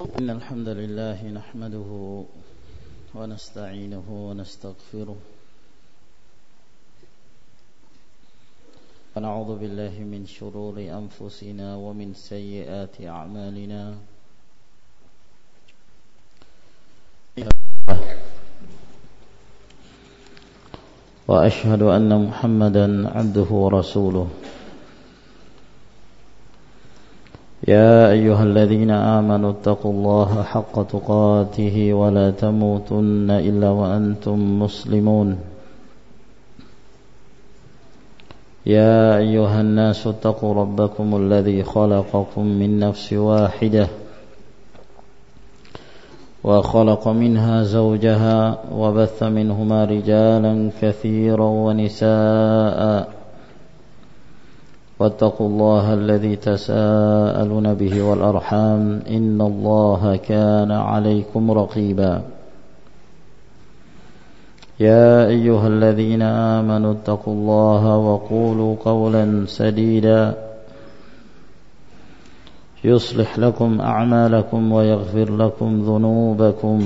إن الحمد لله نحمده ونستعينه ونستغفره ونعوذ بالله من شرور أنفسنا ومن سيئات أعمالنا وأشهد أن محمدا عبده ورسوله يا أيها الذين آمنوا اتقوا الله حق تقاته ولا تموتن إلا وأنتم مسلمون يا أيها الناس اتقوا ربكم الذي خلقكم من نفس واحدة وخلق منها زوجها وبث منهما رجالا كثيرا ونساء واتقوا الله الذي تساءلون به والأرحام إن الله كان عليكم رقيبا يا أيها الذين آمنوا اتقوا الله وقولوا قولا سديدا يصلح لكم أعمالكم ويغفر لكم ذنوبكم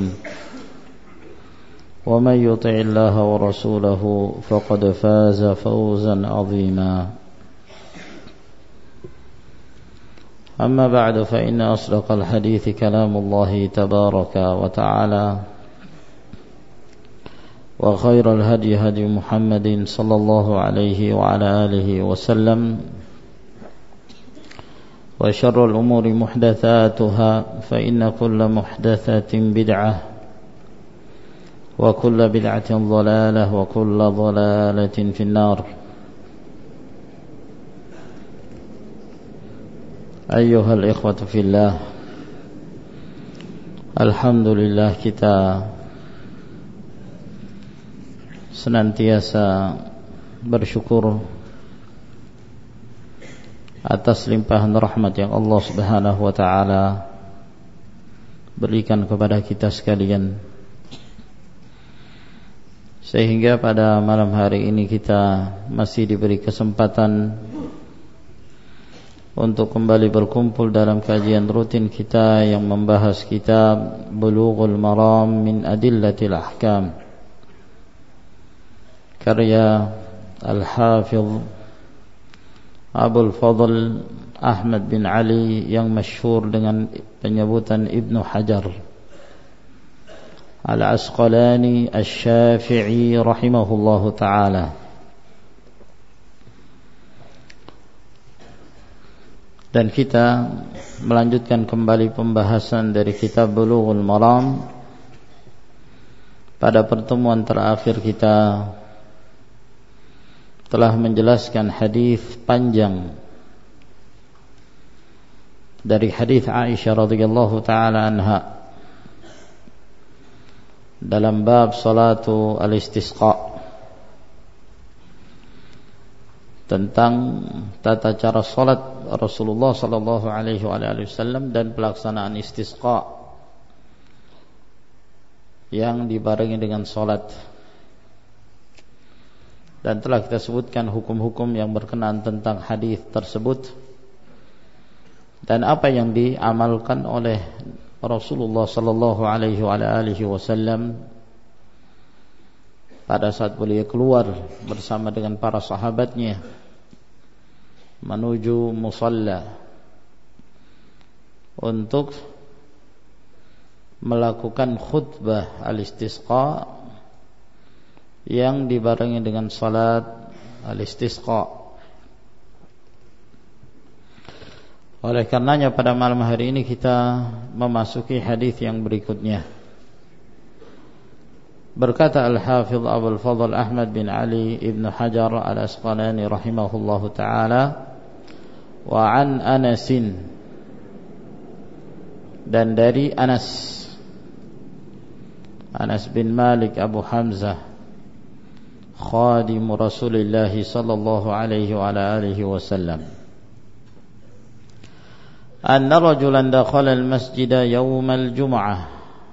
ومن يطع الله ورسوله فقد فاز فوزا عظيما أما بعد فإن أصدق الحديث كلام الله تبارك وتعالى وخير الهدي هدي محمد صلى الله عليه وعلى آله وسلم وشر الأمور محدثاتها فإن كل محدثة بدعة وكل بدعة ضلالة وكل ضلالة في النار. أيها الإخوة في الله, alhamdulillah kita senantiasa bersyukur atas limpahan rahmat yang Allah Subhanahu wa taala berikan kepada kita sekalian, sehingga pada malam hari ini kita masih diberi kesempatan untuk kembali berkumpul dalam kajian rutin kita yang membahas kitab Bulughul Maram min Adillatil Ahkam karya Al-Hafidh Abul Fadl Ahmad bin Ali yang masyhur dengan penyebutan Ibnu Hajar Al-Asqalani Asy-Syafi'i rahimahullahu ta'ala. Dan kita melanjutkan kembali pembahasan dari kitab Bulughul Maram. Pada pertemuan terakhir kita telah menjelaskan hadis panjang dari hadis Aisyah radhiyallahu taala anha dalam bab salatu al-istisqa, tentang tata cara salat Rasulullah sallallahu alaihi wasallam dan pelaksanaan istisqa yang dibarengi dengan salat. Dan telah kita sebutkan hukum-hukum yang berkenaan tentang hadis tersebut dan apa yang diamalkan oleh Rasulullah sallallahu alaihi wasallam pada saat beliau keluar bersama dengan para sahabatnya menuju musalla untuk melakukan khutbah al-istisqa yang dibarengi dengan salat al-istisqa. Oleh karenanya pada malam hari ini kita memasuki hadis yang berikutnya. Berkata Al-Hafidh Abul Fadl Ahmad bin Ali Ibn Hajar Al-Asqalani rahimahullahu ta'ala, wa an Anasin, dan dari Anas bin Malik Abu Hamzah khadim Rasulullah sallallahu alaihi wa alihi wasallam, anna rajulan dakhala al-masjida yawmal jum'ah,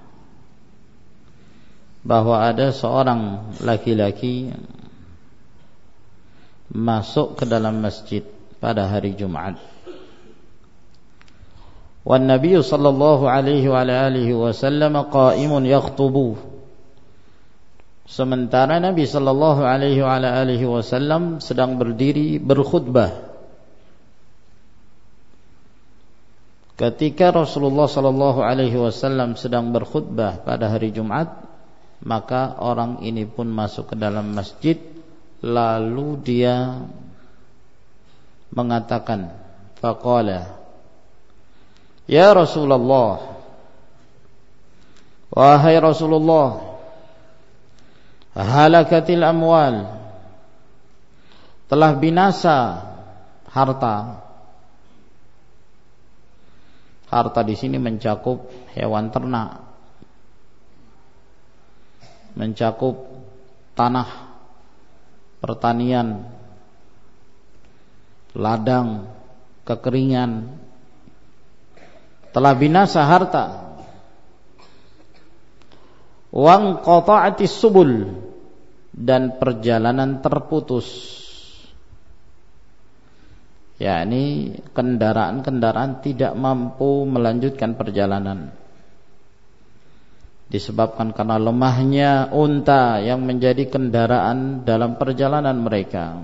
bahwa ada seorang laki-laki masuk ke dalam masjid pada hari Jumat. wan Nabi sallallahu alaihi wa alihi wasallam qa'imun yakhtubu. Sementara Nabi sallallahu alaihi wa alihi wasallam sedang berdiri berkhutbah. Ketika Rasulullah sallallahu alaihi wasallam sedang berkhutbah pada hari Jumat, maka orang ini pun masuk ke dalam masjid, lalu dia mengatakan, faqala, ya Rasulullah, wahai Rasulullah, halakatil amwal, telah binasa harta. Harta di sini mencakup hewan ternak, mencakup tanah, pertanian, ladang, kekeringan. Telah binasa harta. Wang qata'atis subul, dan perjalanan terputus. Yakni kendaraan-kendaraan tidak mampu melanjutkan perjalanan, disebabkan karena lemahnya unta yang menjadi kendaraan dalam perjalanan mereka,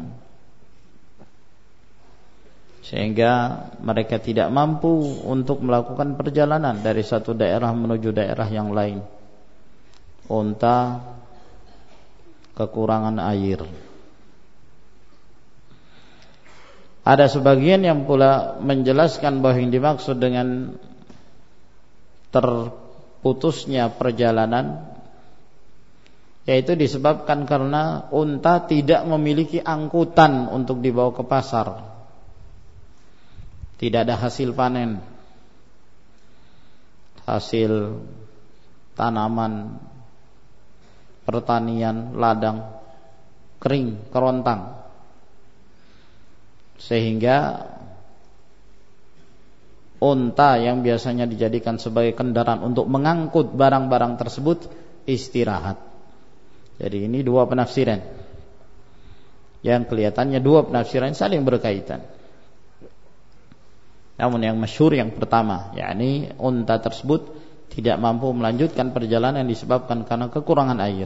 sehingga mereka tidak mampu untuk melakukan perjalanan dari satu daerah menuju daerah yang lain. Unta kekurangan air. Ada sebagian yang pula menjelaskan bahwa yang dimaksud dengan terputusnya perjalanan yaitu disebabkan karena unta tidak memiliki angkutan untuk dibawa ke pasar. Tidak ada hasil panen, hasil tanaman, pertanian, ladang, kering, kerontang, sehingga unta yang biasanya dijadikan sebagai kendaraan untuk mengangkut barang-barang tersebut istirahat. Jadi ini dua penafsiran yang kelihatannya dua penafsiran saling berkaitan. Namun yang masyhur yang pertama, yakni unta tersebut tidak mampu melanjutkan perjalanan disebabkan karena kekurangan air.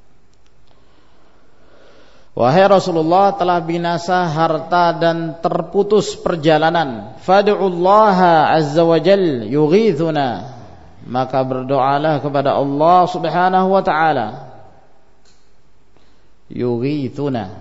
Wahai Rasulullah, telah binasa harta dan terputus perjalanan. Fad'ullaha azza wa jal yughithuna, maka berdoalah kepada Allah subhanahu wa ta'ala. Yughithuna,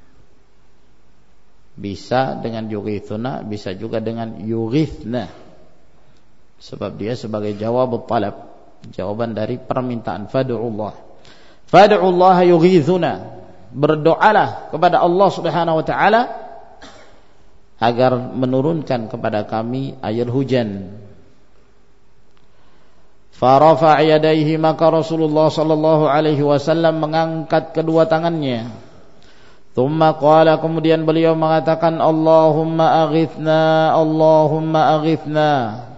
bisa dengan yughithuna, bisa juga dengan yughithna, sebab dia sebagai jawab talab, jawaban dari permintaan. Fad'ullaha yughithuna, berdoalah kepada Allah subhanahu wa ta'ala agar menurunkan kepada kami air hujan. Farafa'a yadayhi, maka Rasulullah sallallahu alaihi wasallam mengangkat kedua tangannya. Thumma qala, kemudian beliau mengatakan, Allahumma aghithna, Allahumma aghithna.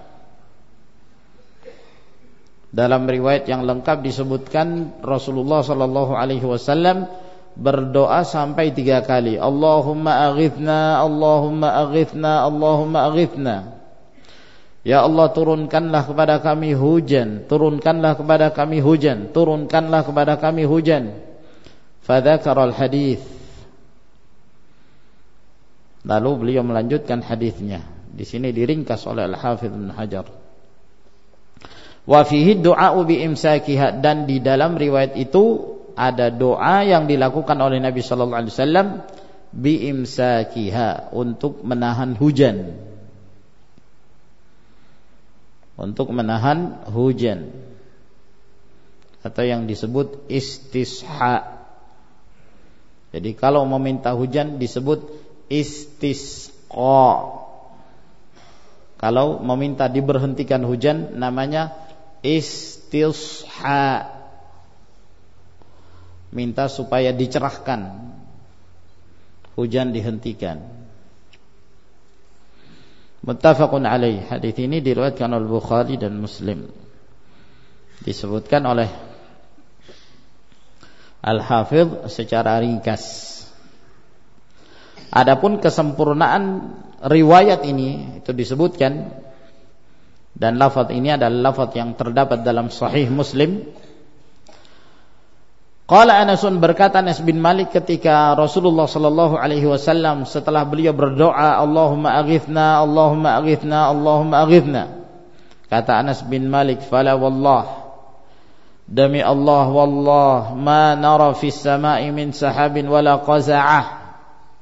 Dalam riwayat yang lengkap disebutkan Rasulullah sallallahu alaihi wasallam berdoa sampai 3 kali. Allahumma aghithna, Allahumma aghithna, Allahumma aghithna. Ya Allah, turunkanlah kepada kami hujan, turunkanlah kepada kami hujan, turunkanlah kepada kami hujan. Fadzakara al-hadits, lalu beliau melanjutkan hadisnya. Di sini diringkas oleh Al-Hafidz Ibnu Hajar. Wa fihi du'a'u bi imsakiha, dan di dalam riwayat itu ada doa yang dilakukan oleh Nabi sallallahu alaihi wasallam bi imsakiha, untuk menahan hujan. Untuk menahan hujan, atau yang disebut istisha. Jadi kalau meminta hujan disebut istisqa. Kalau meminta diberhentikan hujan namanya istisha, minta supaya dicerahkan, hujan dihentikan. Muttafaqun alaih. Hadis ini diriwayatkan oleh Bukhari dan Muslim. Disebutkan oleh Al-Hafidz secara ringkas. Adapun kesempurnaan riwayat ini itu disebutkan Dan lafaz ini adalah lafaz yang terdapat dalam Sahih Muslim. Qala Anasun, berkata Anas bin Malik ketika Rasulullah sallallahu alaihi wasallam setelah beliau berdoa, Allahumma aghithna, Allahumma aghithna, Allahumma aghithna. Kata Anas bin Malik, fala wallah, demi Allah, wallah, ma nara fis sama'i min sahabin wala qaza'ah.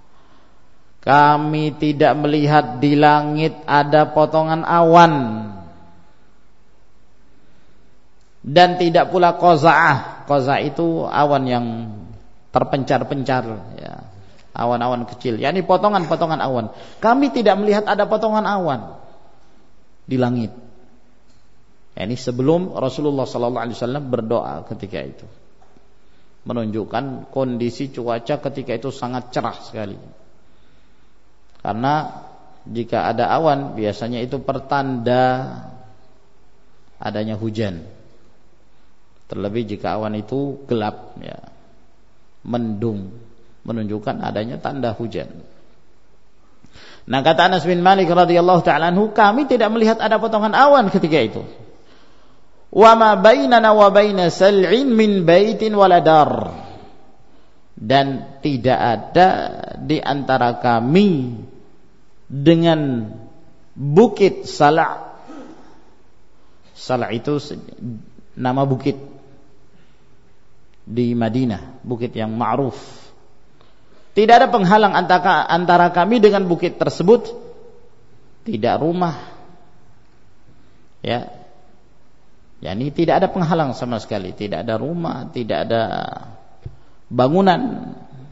Kami tidak melihat di langit ada potongan awan dan tidak pula qaza'ah. Qaza'ah itu awan yang terpencar-pencar, ya. Awan-awan kecil, yakni potongan-potongan awan. Kami tidak melihat ada potongan awan di langit. Ini sebelum Rasulullah SAW berdoa ketika itu, menunjukkan kondisi cuaca ketika itu sangat cerah sekali. Karena jika ada awan biasanya itu pertanda adanya hujan. Terlebih jika awan itu gelap, ya, mendung, menunjukkan adanya tanda hujan. Nah, kata Anas bin Malik radhiyallahu ta'ala anhu, kami tidak melihat ada potongan awan ketika itu. Wa ma bainana wa baina sal'in min baitin wala dar. Dan tidak ada di antara kami dengan bukit Sala'. Sala' itu nama bukit di Madinah, bukit yang ma'ruf. Tidak ada penghalang antara kami dengan bukit tersebut. Tidak rumah, ya, yakni tidak ada penghalang sama sekali. Tidak ada rumah, tidak ada bangunan.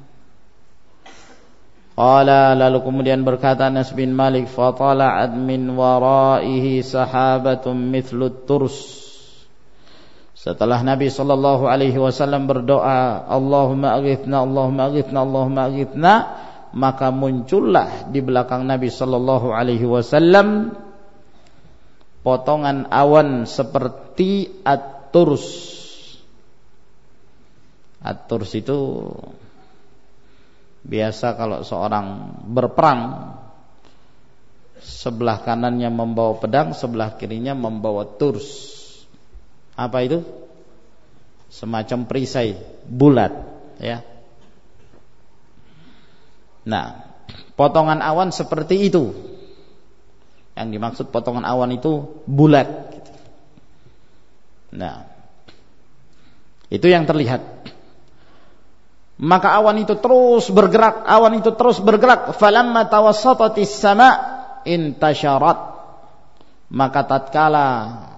Qala, lalu kemudian berkata Anas bin Malik, fatala'at min waraihi sahabatun mithlut turs. Setelah Nabi sallallahu alaihi wasallam berdoa, Allahumma aghithna, Allahumma aghithna, Allahumma aghithna, maka muncullah di belakang Nabi sallallahu alaihi wasallam potongan awan seperti at-turs. At-turs itu biasa kalau seorang berperang, sebelah kanannya membawa pedang, sebelah kirinya membawa turs. Apa itu? Semacam perisai bulat, ya. Nah, potongan awan seperti itu. Yang dimaksud potongan awan itu bulat. Nah, itu yang terlihat. Maka awan itu terus bergerak, falamma tawassatatis sama' intasyarat. Maka tatkala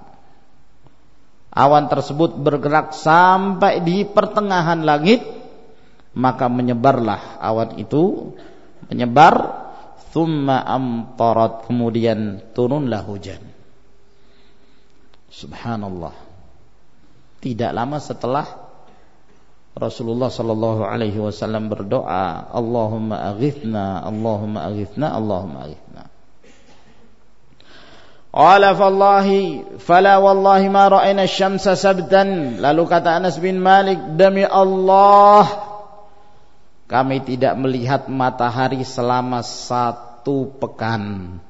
awan tersebut bergerak sampai di pertengahan langit, maka menyebarlah awan itu, menyebar, thumma amtarat, kemudian turunlah hujan. Subhanallah. Tidak lama setelah Rasulullah sallallahu alaihi wasallam berdoa, Allahumma aghithna, Allahumma aghithna, Allahumma aghithna. Qala fallahi fala wallahi ma ra'ayna asy-syamsa sabtan. Lalu kata Anas bin Malik, demi Allah, kami tidak melihat matahari selama 1 pekan.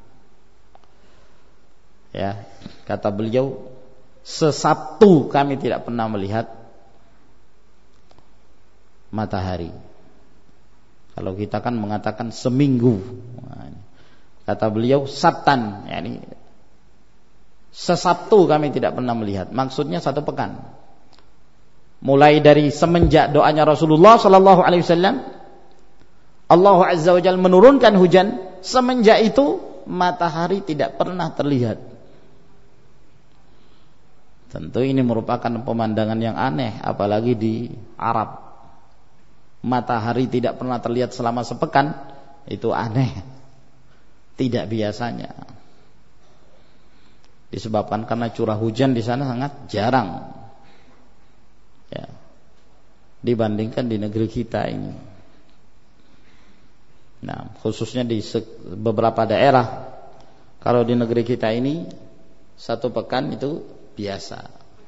Ya, kata beliau, sesabtu kami tidak pernah melihat matahari. Kalau kita kan mengatakan seminggu. Kata beliau sabtan, yakni sesabtu kami tidak pernah melihat. Maksudnya 1 pekan. Mulai dari semenjak doanya Rasulullah sallallahu alaihi wasallam, Allah Azza wa Jalla menurunkan hujan, semenjak itu matahari tidak pernah terlihat. Tentu ini merupakan pemandangan yang aneh, apalagi di Arab. Matahari tidak pernah terlihat selama sepekan, itu aneh, tidak biasanya. Disebabkan karena curah hujan di sana sangat jarang, ya, dibandingkan di negeri kita ini. Nah, khususnya di beberapa daerah, kalau di negeri kita ini 1 pekan itu biasa.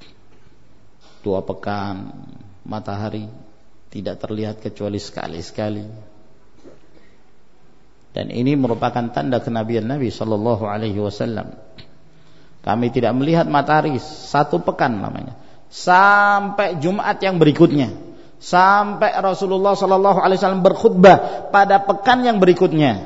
2 pekan matahari tidak terlihat kecuali sekali-sekali. Dan ini merupakan tanda kenabian Nabi sallallahu alaihi wasallam. Kami tidak melihat matahari 1 pekan namanya. Sampai Jumat yang berikutnya. Sampai Rasulullah sallallahu alaihi wasallam berkhutbah pada pekan yang berikutnya.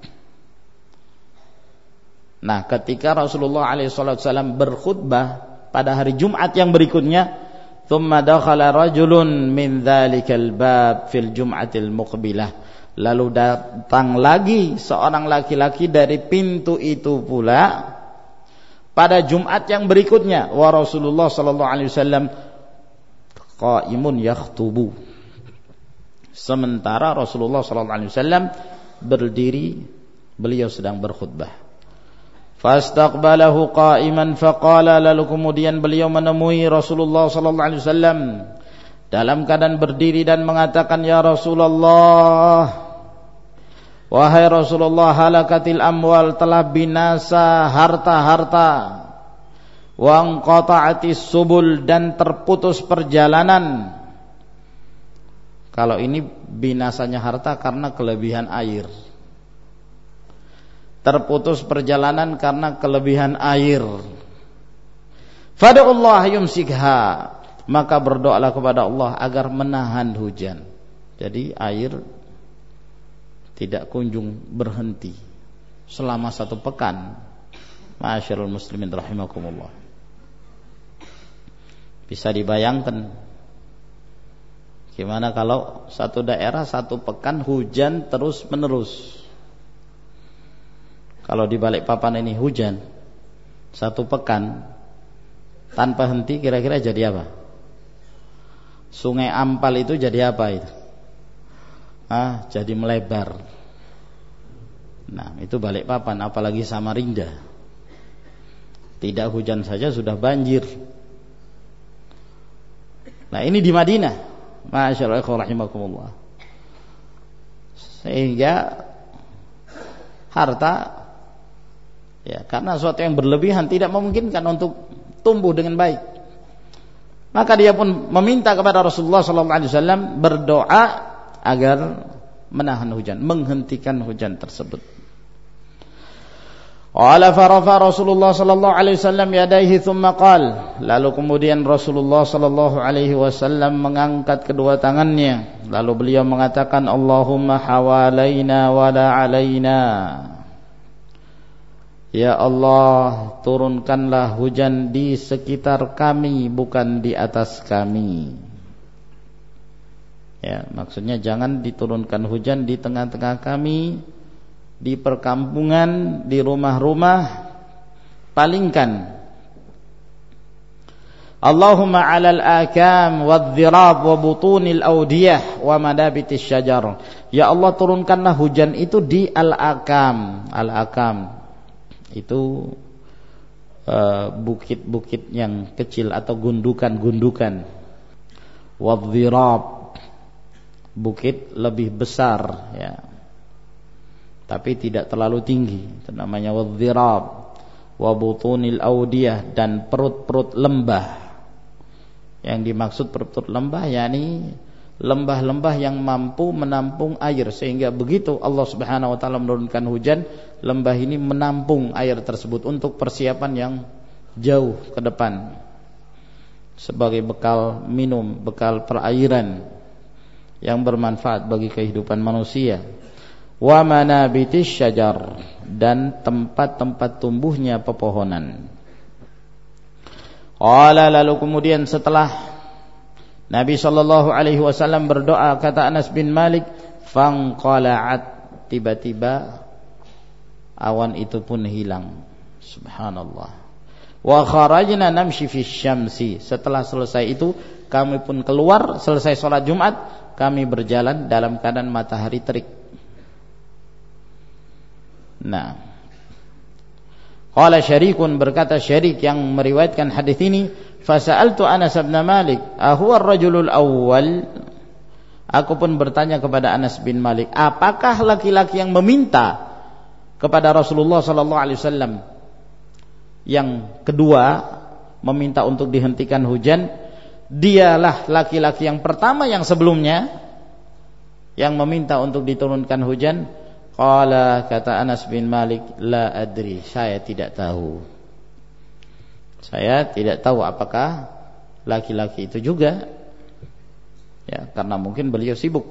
Nah, ketika Rasulullah alaihi wasallam berkhutbah pada hari Jumat yang berikutnya, thumma dakhala rajulun min dzalikal bab fil jum'atil muqbilah. Lalu datang lagi seorang laki-laki dari pintu itu pula pada Jumat yang berikutnya, wa Rasulullah sallallahu alaihi wasallam qaimun yakhtubu. Sementara Rasulullah sallallahu alaihi wasallam berdiri, beliau sedang berkhutbah. Fastaqbalahu qa'iman faqala, lalu kemudian beliau menemui Rasulullah sallallahu alaihi wasallam dalam keadaan berdiri dan mengatakan, ya Rasulullah, wahai Rasulullah, halakatil amwal, telah binasa harta-harta, wa anqata'atis subul, dan terputus perjalanan. Kalau ini binasanya harta karena kelebihan air, terputus perjalanan karena kelebihan air. Fada'ullah yumsikha, maka berdoalah kepada Allah agar menahan hujan. Jadi air tidak kunjung berhenti selama 1 pekan. Ma'asyiral muslimin rahimakumullah. Bisa dibayangkan gimana kalau satu daerah 1 pekan hujan terus menerus. Kalau di Balikpapan ini hujan 1 pekan tanpa henti, kira-kira jadi apa? Sungai Ampal itu jadi apa itu? Jadi melebar. Nah, itu Balikpapan, apalagi Samarinda. Tidak hujan saja sudah banjir. Nah, ini di Madinah. Masyaallah rahimakumullah. Sehingga harta, ya, karena sesuatu yang berlebihan tidak memungkinkan untuk tumbuh dengan baik. Maka dia pun meminta kepada Rasulullah SAW berdoa agar menahan hujan, menghentikan hujan tersebut. Qala farafa Rasulullah sallallahu alaihi wasallam yadayhi thumma qala, lalu kemudian Rasulullah sallallahu alaihi wasallam mengangkat kedua tangannya, lalu beliau mengatakan, Allahumma hawalaina wala alaina. Ya Allah, turunkanlah hujan di sekitar kami, bukan di atas kami. Ya, maksudnya jangan diturunkan hujan di tengah-tengah kami, di perkampungan, di rumah-rumah. Palingkan. Allahumma 'alal akam wadh-dhirab wa butunil awdiyah wa madabitis syajar. Ya Allah, turunkanlah hujan itu di al-akam. Al-akam itu bukit-bukit yang kecil atau gundukan-gundukan. Wadh-dhirab, bukit lebih besar, ya, tapi tidak terlalu tinggi, itu namanya wadh-dhirab. Wa butunil awdiyah, dan perut-perut lembah. Yang dimaksud perut-perut lembah yakni lembah-lembah yang mampu menampung air, sehingga begitu Allah Subhanahu wa taala menurunkan hujan, lembah ini menampung air tersebut untuk persiapan yang jauh ke depan, sebagai bekal minum, bekal perairan yang bermanfaat bagi kehidupan manusia. Wa manabitis syajar, dan tempat-tempat tumbuhnya pepohonan. Qala, lalu kemudian setelah Nabi sallallahu alaihi wasallam berdoa, kata Anas bin Malik, fanqala'at, tiba-tiba awan itu pun hilang. Subhanallah. Wa kharajna namshi fis syamsi, setelah selesai itu kami pun keluar, selesai sholat Jumat, kami berjalan dalam keadaan matahari terik. Nah, qala Syarikun, berkata Syarik yang meriwayatkan hadis ini, fasa'altu Anas bin Malik, ahuwa ar-rajulul awwal. Aku pun bertanya kepada Anas bin Malik, apakah laki-laki yang meminta kepada Rasulullah sallallahu alaihi wasallam yang kedua, meminta untuk dihentikan hujan, dialah laki-laki yang pertama yang sebelumnya yang meminta untuk diturunkan hujan? Qala, kata Anas bin Malik, la adri, saya tidak tahu. Saya tidak tahu apakah laki-laki itu juga, ya, karena mungkin beliau sibuk.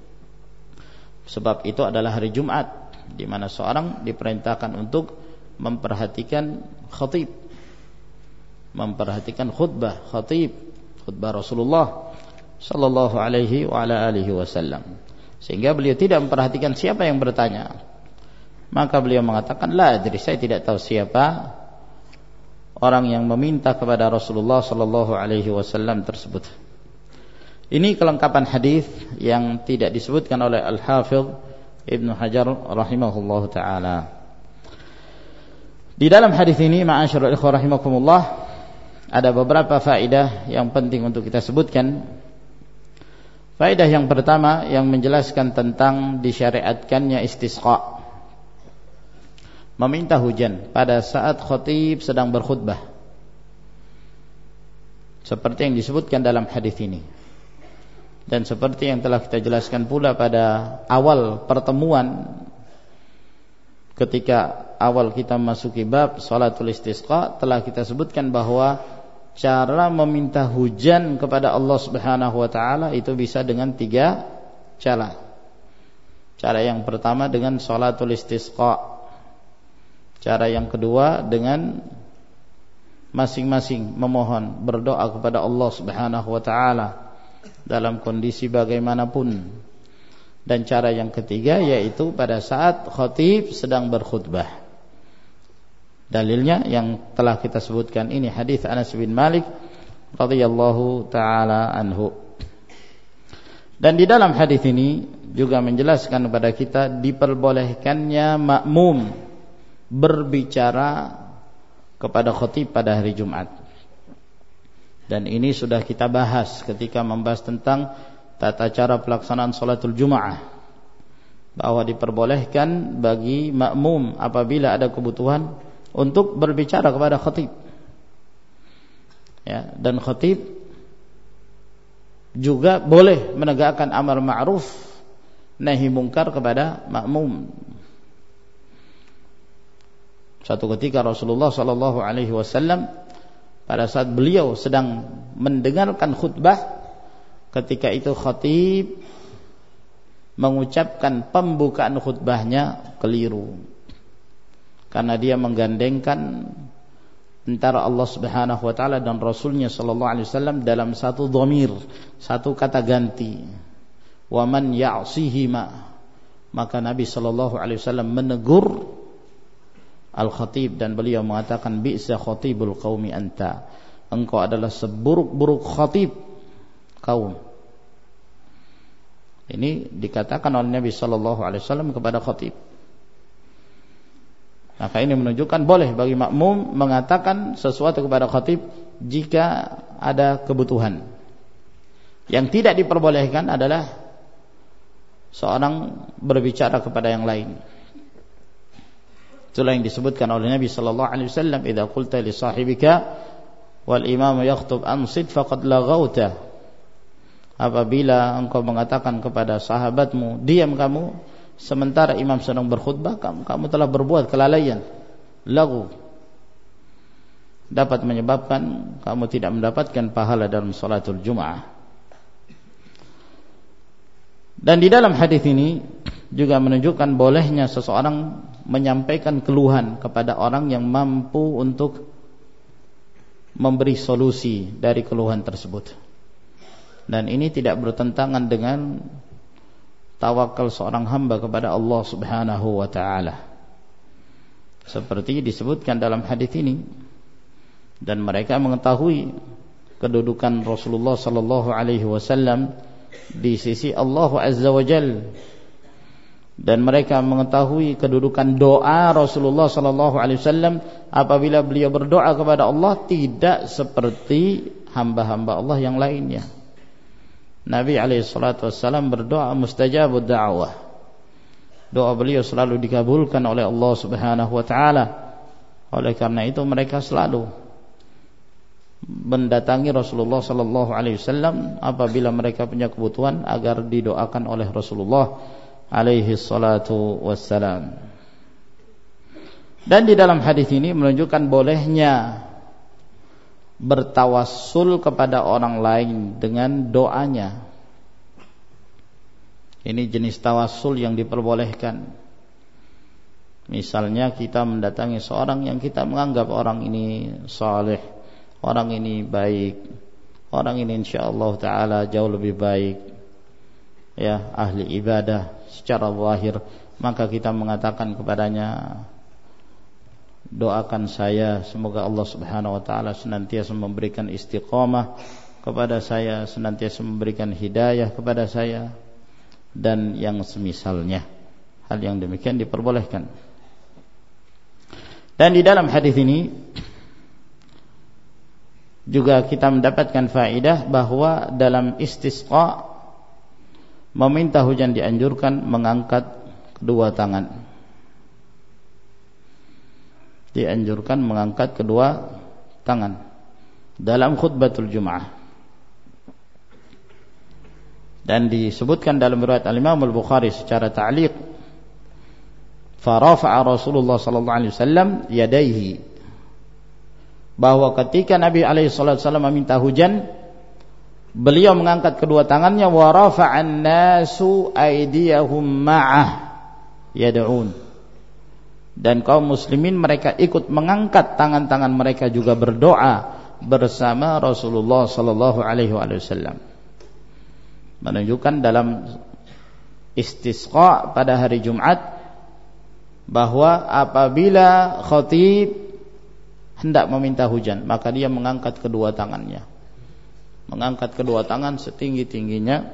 Sebab itu adalah hari Jumat, di mana seorang diperintahkan untuk memperhatikan khatib, memperhatikan khutbah Rasulullah sallallahu alaihi wa ala alihi wasallam. Sehingga beliau tidak memperhatikan siapa yang bertanya. Maka beliau mengatakan, la adri, saya tidak tahu siapa orang yang meminta kepada Rasulullah sallallahu alaihi wasallam tersebut. Ini kelengkapan hadis yang tidak disebutkan oleh Al-Hafidz Ibnu Hajar rahimahullahu taala. Di dalam hadis ini, ma'asyiral ikhwah rahimakumullah, ada beberapa faedah yang penting untuk kita sebutkan. Faedah yang pertama yang menjelaskan tentang disyariatkannya istisqa, meminta hujan pada saat khatib sedang berkhutbah, seperti yang disebutkan dalam hadis ini. Dan seperti yang telah kita jelaskan pula pada awal pertemuan, ketika awal kita masuki bab salatul istisqa, telah kita sebutkan bahwa cara meminta hujan kepada Allah Subhanahu wa taala itu bisa dengan 3 cara. Cara yang pertama dengan salatul istisqa. Cara yang kedua dengan masing-masing memohon, berdoa kepada Allah Subhanahu wa taala dalam kondisi bagaimanapun. Dan cara yang ketiga yaitu pada saat khatib sedang berkhutbah. Dalilnya yang telah kita sebutkan ini, hadis Anas bin Malik radhiyallahu taala anhu. Dan di dalam hadis ini juga menjelaskan kepada kita diperbolehkannya makmum berbicara kepada khatib pada hari Jumat. Dan ini sudah kita bahas ketika membahas tentang tata cara pelaksanaan salatul Jumaah, bahwa diperbolehkan bagi makmum apabila ada kebutuhan untuk berbicara kepada khatib, ya, dan khatib juga boleh menegakkan amar ma'ruf nahi mungkar kepada makmum. Suatu ketika Rasulullah sallallahu alaihi wasallam pada saat beliau sedang mendengarkan khutbah, ketika itu khatib mengucapkan pembukaan khutbahnya keliru, karena dia menggandengkan antara Allah Subhanahu wa taala dan Rasulnya sallallahu alaihi wasallam dalam satu dhamir, satu kata ganti. Wa man ya'sihima, maka Nabi sallallahu alaihi wasallam menegur al-khatib dan beliau mengatakan, bi'sa khatibul qaumi anta, engkau adalah seburuk-buruk khatib kaum. Ini dikatakan oleh Nabi sallallahu alaihi wasallam kepada khatib. Maka ini menunjukkan boleh bagi makmum mengatakan sesuatu kepada khatib jika ada kebutuhan. Yang tidak diperbolehkan adalah seorang berbicara kepada yang lain. Itulah yang disebutkan oleh Nabi sallallahu alaihi wasallam, idza qulta li sahibika wal imam yakhutub ansit faqad laghauta. Apabila engkau mengatakan kepada sahabatmu, diam kamu sementara imam sedang berkhutbah, kamu telah berbuat kelalaian. Laghu dapat menyebabkan kamu tidak mendapatkan pahala dalam salatul Jumaah. Dan di dalam hadis ini juga menunjukkan bolehnya seseorang menyampaikan keluhan kepada orang yang mampu untuk memberi solusi dari keluhan tersebut. Dan ini tidak bertentangan dengan tawakal seorang hamba kepada Allah Subhanahu wa taala, seperti disebutkan dalam hadis ini. Dan mereka mengetahui kedudukan Rasulullah sallallahu alaihi wasallam di sisi Allah Azza wa Jalla, dan mereka mengetahui kedudukan doa Rasulullah sallallahu alaihi wasallam apabila beliau berdoa kepada Allah tidak seperti hamba-hamba Allah yang lainnya. Nabi alaihi salatu wasallam berdoa mustajabud da'wah. Doa beliau selalu dikabulkan oleh Allah Subhanahu wa taala. Oleh karena itu mereka selalu mendatangi Rasulullah sallallahu alaihi wasallam apabila mereka punya kebutuhan agar didoakan oleh Rasulullah alaihi salatu wassalam. Dan di dalam hadis ini menunjukkan bolehnya bertawassul kepada orang lain dengan doanya. Ini jenis tawassul yang diperbolehkan. Misalnya kita mendatangi seorang yang kita menganggap orang ini saleh, orang ini baik, orang ini insyaallah taala jauh lebih baik, ya, ahli ibadah secara zahir, maka kita mengatakan kepadanya, doakan saya semoga Allah Subhanahu wa taala senantiasa memberikan istiqamah kepada saya, senantiasa memberikan hidayah kepada saya, dan yang semisalnya. Hal yang demikian diperbolehkan. Dan di dalam hadis ini juga kita mendapatkan faedah bahwa dalam istisqa meminta hujan dianjurkan mengangkat kedua tangan. Dianjurkan mengangkat kedua tangan dalam khutbatul Jum'ah. Dan disebutkan dalam riwayat Al-Imam Al-Bukhari secara ta'liq, farafa'a Rasulullah sallallahu alaihi wasallam yadayhi, bahwa ketika Nabi alaihi wasallam meminta hujan, beliau mengangkat kedua tangannya, wa rafa'an nasu aydiyahum ma'ah yad'un, dan kaum muslimin mereka ikut mengangkat tangan-tangan mereka juga berdoa bersama Rasulullah sallallahu alaihi wasallam. Menunjukkan dalam istisqa pada hari Jumat bahwa apabila khatib hendak meminta hujan, maka dia mengangkat kedua tangannya, mengangkat kedua tangan setinggi-tingginya.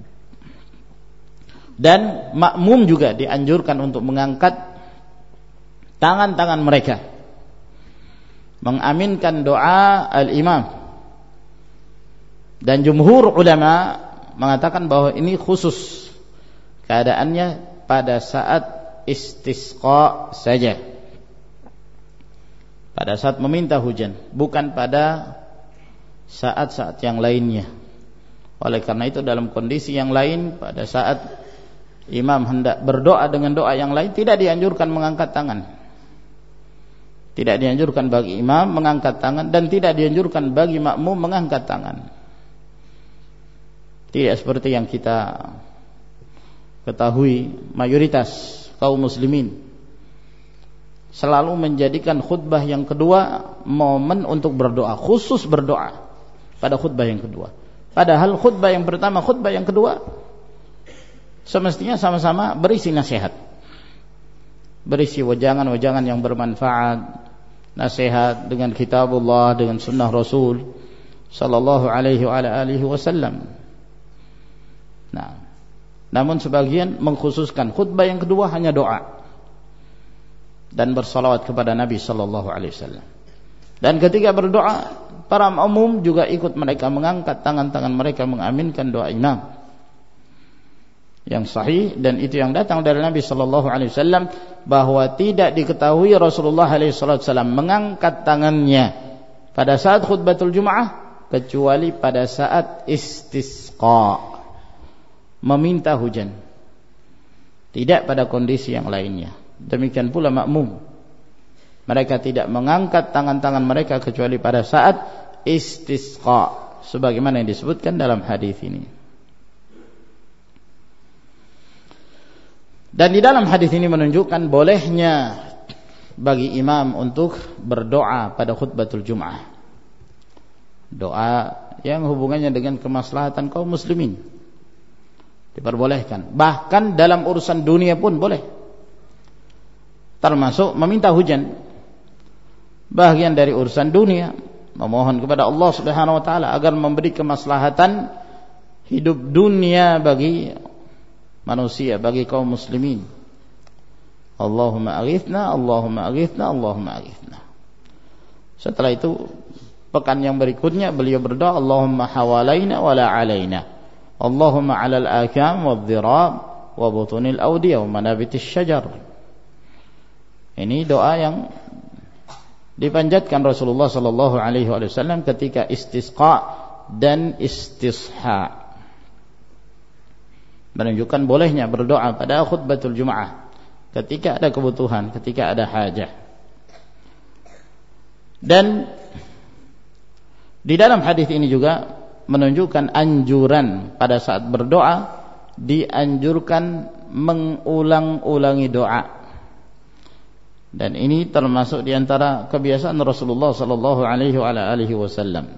Dan makmum juga dianjurkan untuk mengangkat tangan-tangan mereka, mengaminkan doa al-imam. Dan jumhur ulama mengatakan bahwa ini khusus keadaannya pada saat istisqa saja, pada saat meminta hujan, bukan pada saat-saat yang lainnya. Oleh karena itu dalam kondisi yang lain, pada saat imam hendak berdoa dengan doa yang lain, tidak dianjurkan mengangkat tangan. Tidak dianjurkan bagi imam mengangkat tangan, dan tidak dianjurkan bagi makmum mengangkat tangan. Tidak seperti yang kita ketahui, mayoritas kaum muslimin selalu menjadikan khutbah yang kedua momen untuk berdoa, khusus berdoa pada khutbah yang kedua. Padahal khutbah yang pertama, khutbah yang kedua semestinya sama-sama berisi nasihat, berisi wejangan-wejangan yang bermanfaat, nasihat dengan kitabullah, dengan sunnah Rasul sallallahu alaihi wasallam. Nah, namun sebagian mengkhususkan khutbah yang kedua hanya doa dan bersalawat kepada Nabi sallallahu alaihi wasallam. Dan ketika berdoa, para makmum juga ikut mereka mengangkat tangan-tangan mereka mengaminkan doa imam. Yang sahih, dan itu yang datang dari Nabi sallallahu alaihi wasallam, bahwa tidak diketahui Rasulullah alaihi wasallam mengangkat tangannya pada saat khutbatul Jum'ah kecuali pada saat istisqa, meminta hujan, tidak pada kondisi yang lainnya. Demikian pula makmum, mereka tidak mengangkat tangan-tangan mereka kecuali pada saat istisqa, sebagaimana yang disebutkan dalam hadis ini. Dan di dalam hadis ini menunjukkan bolehnya bagi imam untuk berdoa pada khutbatul Jum'ah, doa yang hubungannya dengan kemaslahatan kaum muslimin, diperbolehkan. Bahkan dalam urusan dunia pun boleh, termasuk meminta hujan, bagian dari urusan dunia, memohon kepada Allah Subhanahu wa taala agar memberi kemaslahatan hidup dunia bagi manusia, bagi kaum muslimin. Allahumma aghithna, Allahumma aghithna, Allahumma aghithna. Setelah itu pekan yang berikutnya beliau berdoa, Allahumma hawalaina wala alaina, Allahumma 'alal akam wadh-dhirab wa butunil awdiyah wa manabitis syajar. Ini doa yang dipanjatkan Rasulullah sallallahu alaihi wasallam ketika istisqa dan istisha, menunjukkan bolehnya berdoa pada khutbatul Jum'ah ketika ada kebutuhan, ketika ada hajah. Dan Di dalam hadis ini juga menunjukkan anjuran pada saat berdoa dianjurkan mengulang-ulangi doa. Dan ini termasuk di antara kebiasaan Rasulullah sallallahu alaihi wasallam.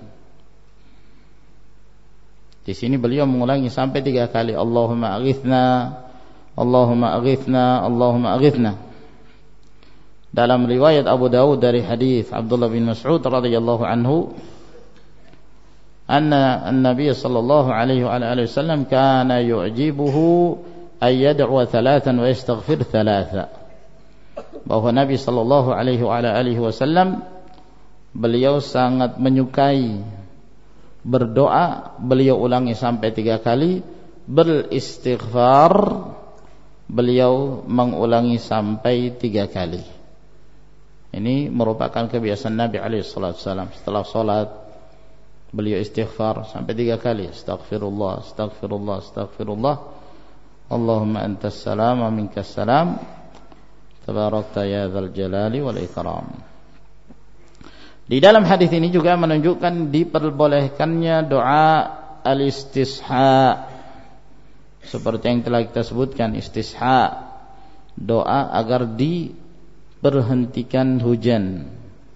Di sini beliau mengulangi sampai 3 kali, Allahumma aghithna, Allahumma aghithna, Allahumma aghithna. Dalam riwayat Abu Dawud dari hadis Abdullah bin Mas'ud radhiyallahu anhu, anna an-nabiy sallallahu alaihi wasallam kana yu'jibuhu ay yad'u 3 wa yastaghfir 3. Bahwa Nabi sallallahu alaihi wasallam beliau sangat menyukai berdoa, beliau ulangi sampai 3 kali, beristighfar beliau mengulangi sampai 3 kali. Ini merupakan kebiasaan Nabi alaihi wasallam. Setelah salat beliau istighfar sampai 3 kali, astaghfirullah, astaghfirullah, astaghfirullah, Allahumma antas salam wa minkas salam, tabarakta ya dzal jalali wal ikram. Di dalam hadis ini juga menunjukkan diperbolehkannya doa al-istisha, seperti yang telah kita sebutkan, istisha, doa agar diberhentikan hujan,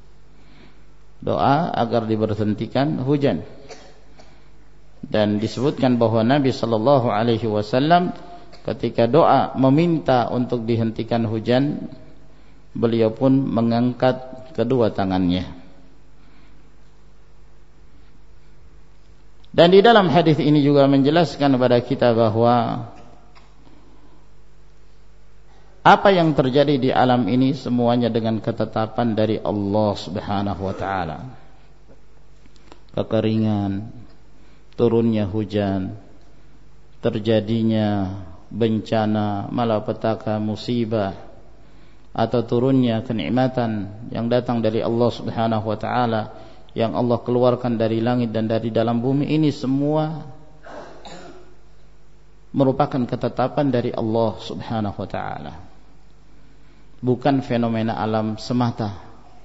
doa agar diberhentikan hujan. Dan disebutkan bahwa Nabi sallallahu alaihi wasallam ketika doa meminta untuk dihentikan hujan, beliau pun mengangkat kedua tangannya. Dan di dalam hadis ini juga menjelaskan kepada kita bahwa apa yang terjadi di alam ini semuanya dengan ketetapan dari Allah Subhanahu wa taala. Kekeringan, turunnya hujan, terjadinya bencana, malapetaka, musibah, atau turunnya kenikmatan yang datang dari Allah Subhanahu wa taala, yang Allah keluarkan dari langit dan dari dalam bumi, ini semua merupakan ketetapan dari Allah Subhanahu wa taala. Bukan fenomena alam semata,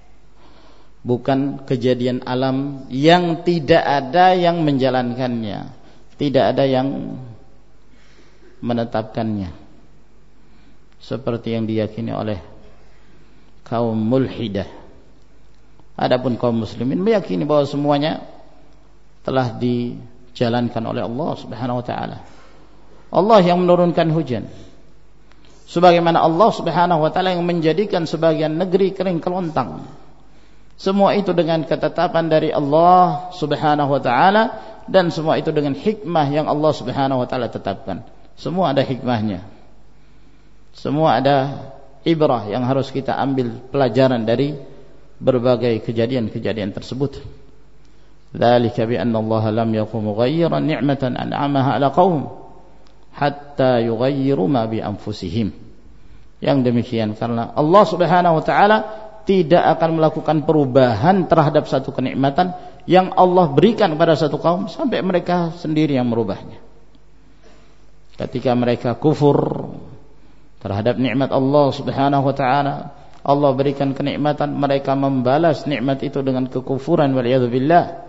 bukan kejadian alam yang tidak ada yang menjalankannya, tidak ada yang menetapkannya, seperti yang diyakini oleh kaum mulhidah. Adapun kaum muslimin meyakini bahwa semuanya telah dijalankan oleh Allah Subhanahu wa taala. Allah yang menurunkan hujan, sebagaimana Allah Subhanahu wa taala yang menjadikan sebagian negeri kering kelontang. Semua itu dengan ketetapan dari Allah Subhanahu wa taala, dan semua itu dengan hikmah yang Allah Subhanahu wa taala tetapkan. Semua ada hikmahnya. Semua ada ibrah yang harus kita ambil pelajaran dari berbagai kejadian-kejadian tersebut. Dzalika bi anna Allah lam yakun mughayyiran ni'matan an'amaha 'ala qaum hatta yughayyiru ma bi anfusihim. Yang demikian karena Allah Subhanahu wa taala tidak akan melakukan perubahan terhadap satu kenikmatan yang Allah berikan kepada satu kaum sampai mereka sendiri yang merubahnya. Ketika mereka kufur terhadap nikmat Allah Subhanahu wa taala, Allah berikan kenikmatan, mereka membalas nikmat itu dengan kekufuran, waliyadzubillah.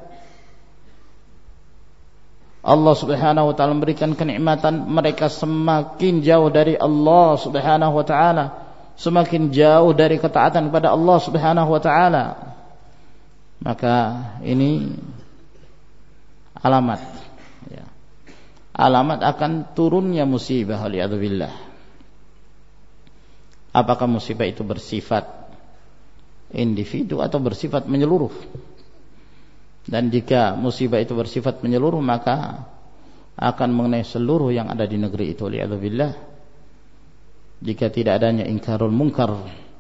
Allah Subhanahu wa taala memberikan kenikmatan, mereka semakin jauh dari Allah Subhanahu wa taala, semakin jauh dari ketaatan kepada Allah Subhanahu wa taala. Maka ini alamat, ya, alamat akan turunnya musibah, waliyadzubillah. Apakah musibah itu bersifat individu atau bersifat menyeluruh? Dan jika musibah itu bersifat menyeluruh, maka akan mengenai seluruh yang ada di negeri itu, li'adzubillah. Jika tidak adanya ingkarul munkar,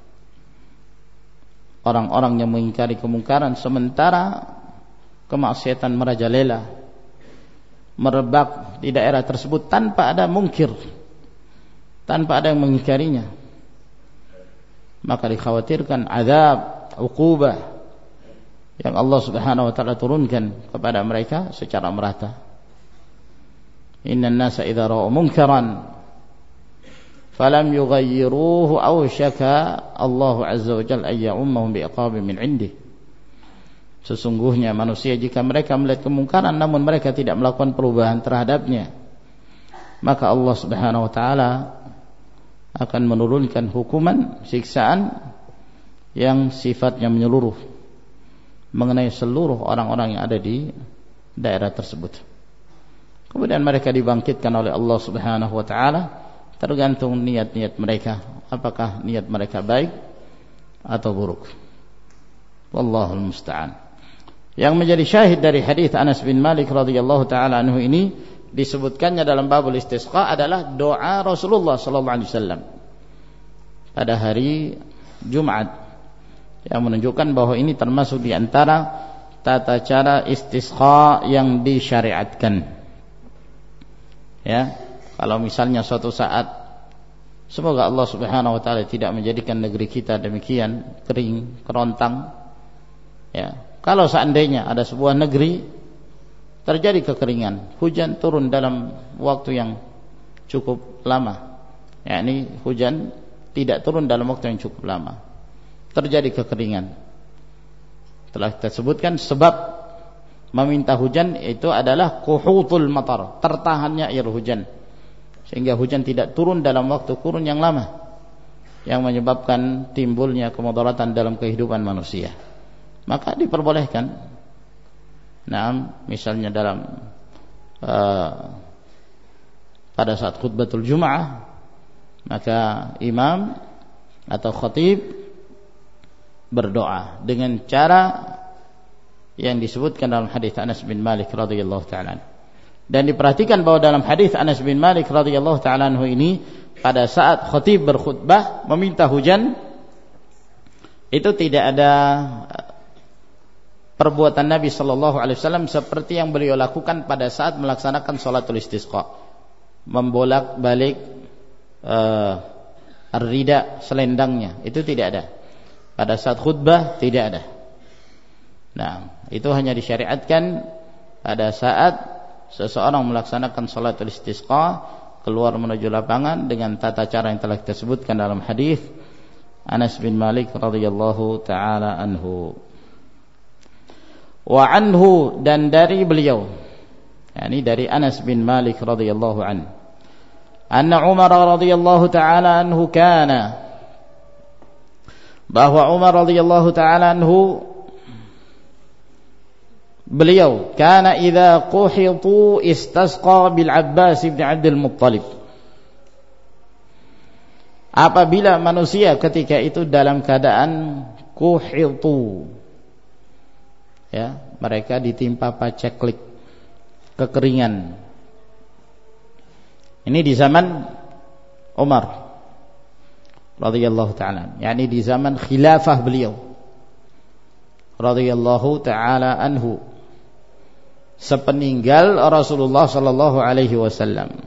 orang-orang yang mengingkari kemungkaran, sementara kemaksiatan merajalela, merebak di daerah tersebut tanpa ada mungkir, tanpa ada yang mengingkarinya, maka dikhawatirkan azab, uqubah yang Allah Subhanahu wa taala turunkan kepada mereka secara merata. Innan nasa idza ra'u munkaran falam yughayyiruhu aw syaka Allahu azza wa jalla ay ya'ummahum bi'iqabin min 'indih. Sesungguhnya manusia jika mereka melihat kemungkaran namun mereka tidak melakukan perubahan terhadapnya, maka Allah Subhanahu wa taala akan menurunkan hukuman siksaan yang sifatnya menyeluruh mengenai seluruh orang-orang yang ada di daerah tersebut. Kemudian mereka dibangkitkan oleh Allah Subhanahu wa taala, tergantung niat-niat mereka, apakah niat mereka baik atau buruk. Wallahul musta'an. Yang menjadi syahid dari hadis Anas bin Malik radhiyallahu taala anhu ini, disebutkannya dalam babul istisqa adalah doa Rasulullah sallallahu alaihi wasallam pada hari Jumat, yang menunjukkan bahwa ini termasuk di antara tata cara istisqa yang disyariatkan. Ya, kalau misalnya suatu saat, semoga Allah Subhanahu wa taala tidak menjadikan negeri kita demikian kering, kerontang. Ya, kalau seandainya ada sebuah negeri terjadi kekeringan, hujan turun dalam waktu yang cukup lama, yakni hujan tidak turun dalam waktu yang cukup lama, terjadi kekeringan. Telah kita sebutkan sebab meminta hujan itu adalah quhutul matar, tertahannya air hujan, sehingga hujan tidak turun dalam waktu kurun yang lama, yang menyebabkan timbulnya kemudaratan dalam kehidupan manusia. Maka diperbolehkan, nah, misalnya dalam pada saat khutbatul Jum'ah, maka imam atau khatib berdoa dengan cara yang disebutkan dalam hadis Anas bin Malik radhiyallahu taala. Dan diperhatikan bahwa dalam hadis Anas bin Malik radhiyallahu taala anhu ini, pada saat khatib berkhutbah meminta hujan, itu tidak ada perbuatan Nabi sallallahu alaihi wasallam seperti yang beliau lakukan pada saat melaksanakan salatul istisqa, membolak-balik ar-rida, selendangnya, itu tidak ada. Pada saat khutbah tidak ada. Nah, itu hanya disyariatkan pada saat seseorang melaksanakan salatul istisqa, keluar menuju lapangan dengan tata cara yang telah kita sebutkan dalam hadis Anas bin Malik radhiyallahu taala anhu. Wa anhu, dan dari beliau, yakni dari Anas bin Malik radhiyallahu anhu, anna Umar radhiyallahu taala anhu kana, bahwa Umar radhiyallahu taala anhu beliau kana idza quhitu istasqa bil Abbas bin Abdul Muttalib, apabila manusia ketika itu dalam keadaan quhitu, ya, mereka ditimpa paceklik, kekeringan. Ini di zaman Umar radhiyallahu taala, yakni di zaman khilafah beliau radhiyallahu taala anhu, sepeninggal Rasulullah sallallahu alaihi wasallam.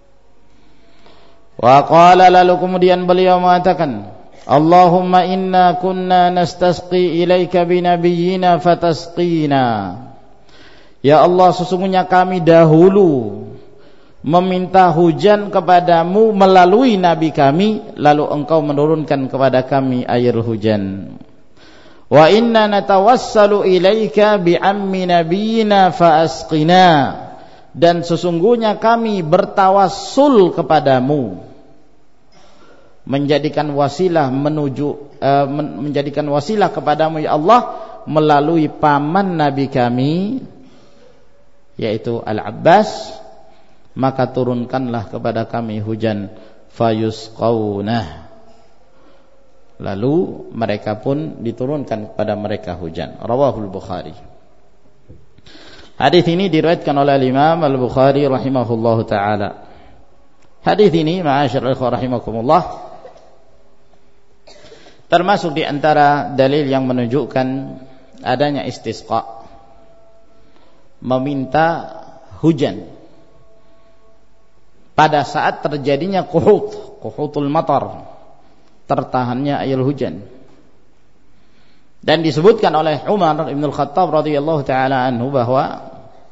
Wa qala, lalu kemudian beliau mengatakan, Allahumma inna kunna nastasqi ilaika binabiyyina fatasqina. Ya Allah, sesungguhnya kami dahulu meminta hujan kepadamu melalui nabi kami, lalu engkau menurunkan kepada kami air hujan. Wa inna natawassalu ilaika bi'ammi nabiyyina faasqina. Dan sesungguhnya kami bertawassul kepadamu, menjadikan wasilah menjadikan wasilah kepadamu ya Allah melalui paman nabi kami, yaitu Al-Abbas, maka turunkanlah kepada kami hujan, fayusqaunah, lalu mereka pun diturunkan kepada mereka hujan. Rawahul Bukhari. Hadis ini diriwayatkan oleh Imam Al-Bukhari rahimahullahu taala. Hadis ini, ma'asyiral ikhwah rahimakumullah, termasuk di antara dalil yang menunjukkan adanya istisqa, meminta hujan pada saat terjadinya quhutul matar, tertahannya air hujan. Dan disebutkan oleh Umar bin Al-Khattab radhiyallahu taala anhu bahwa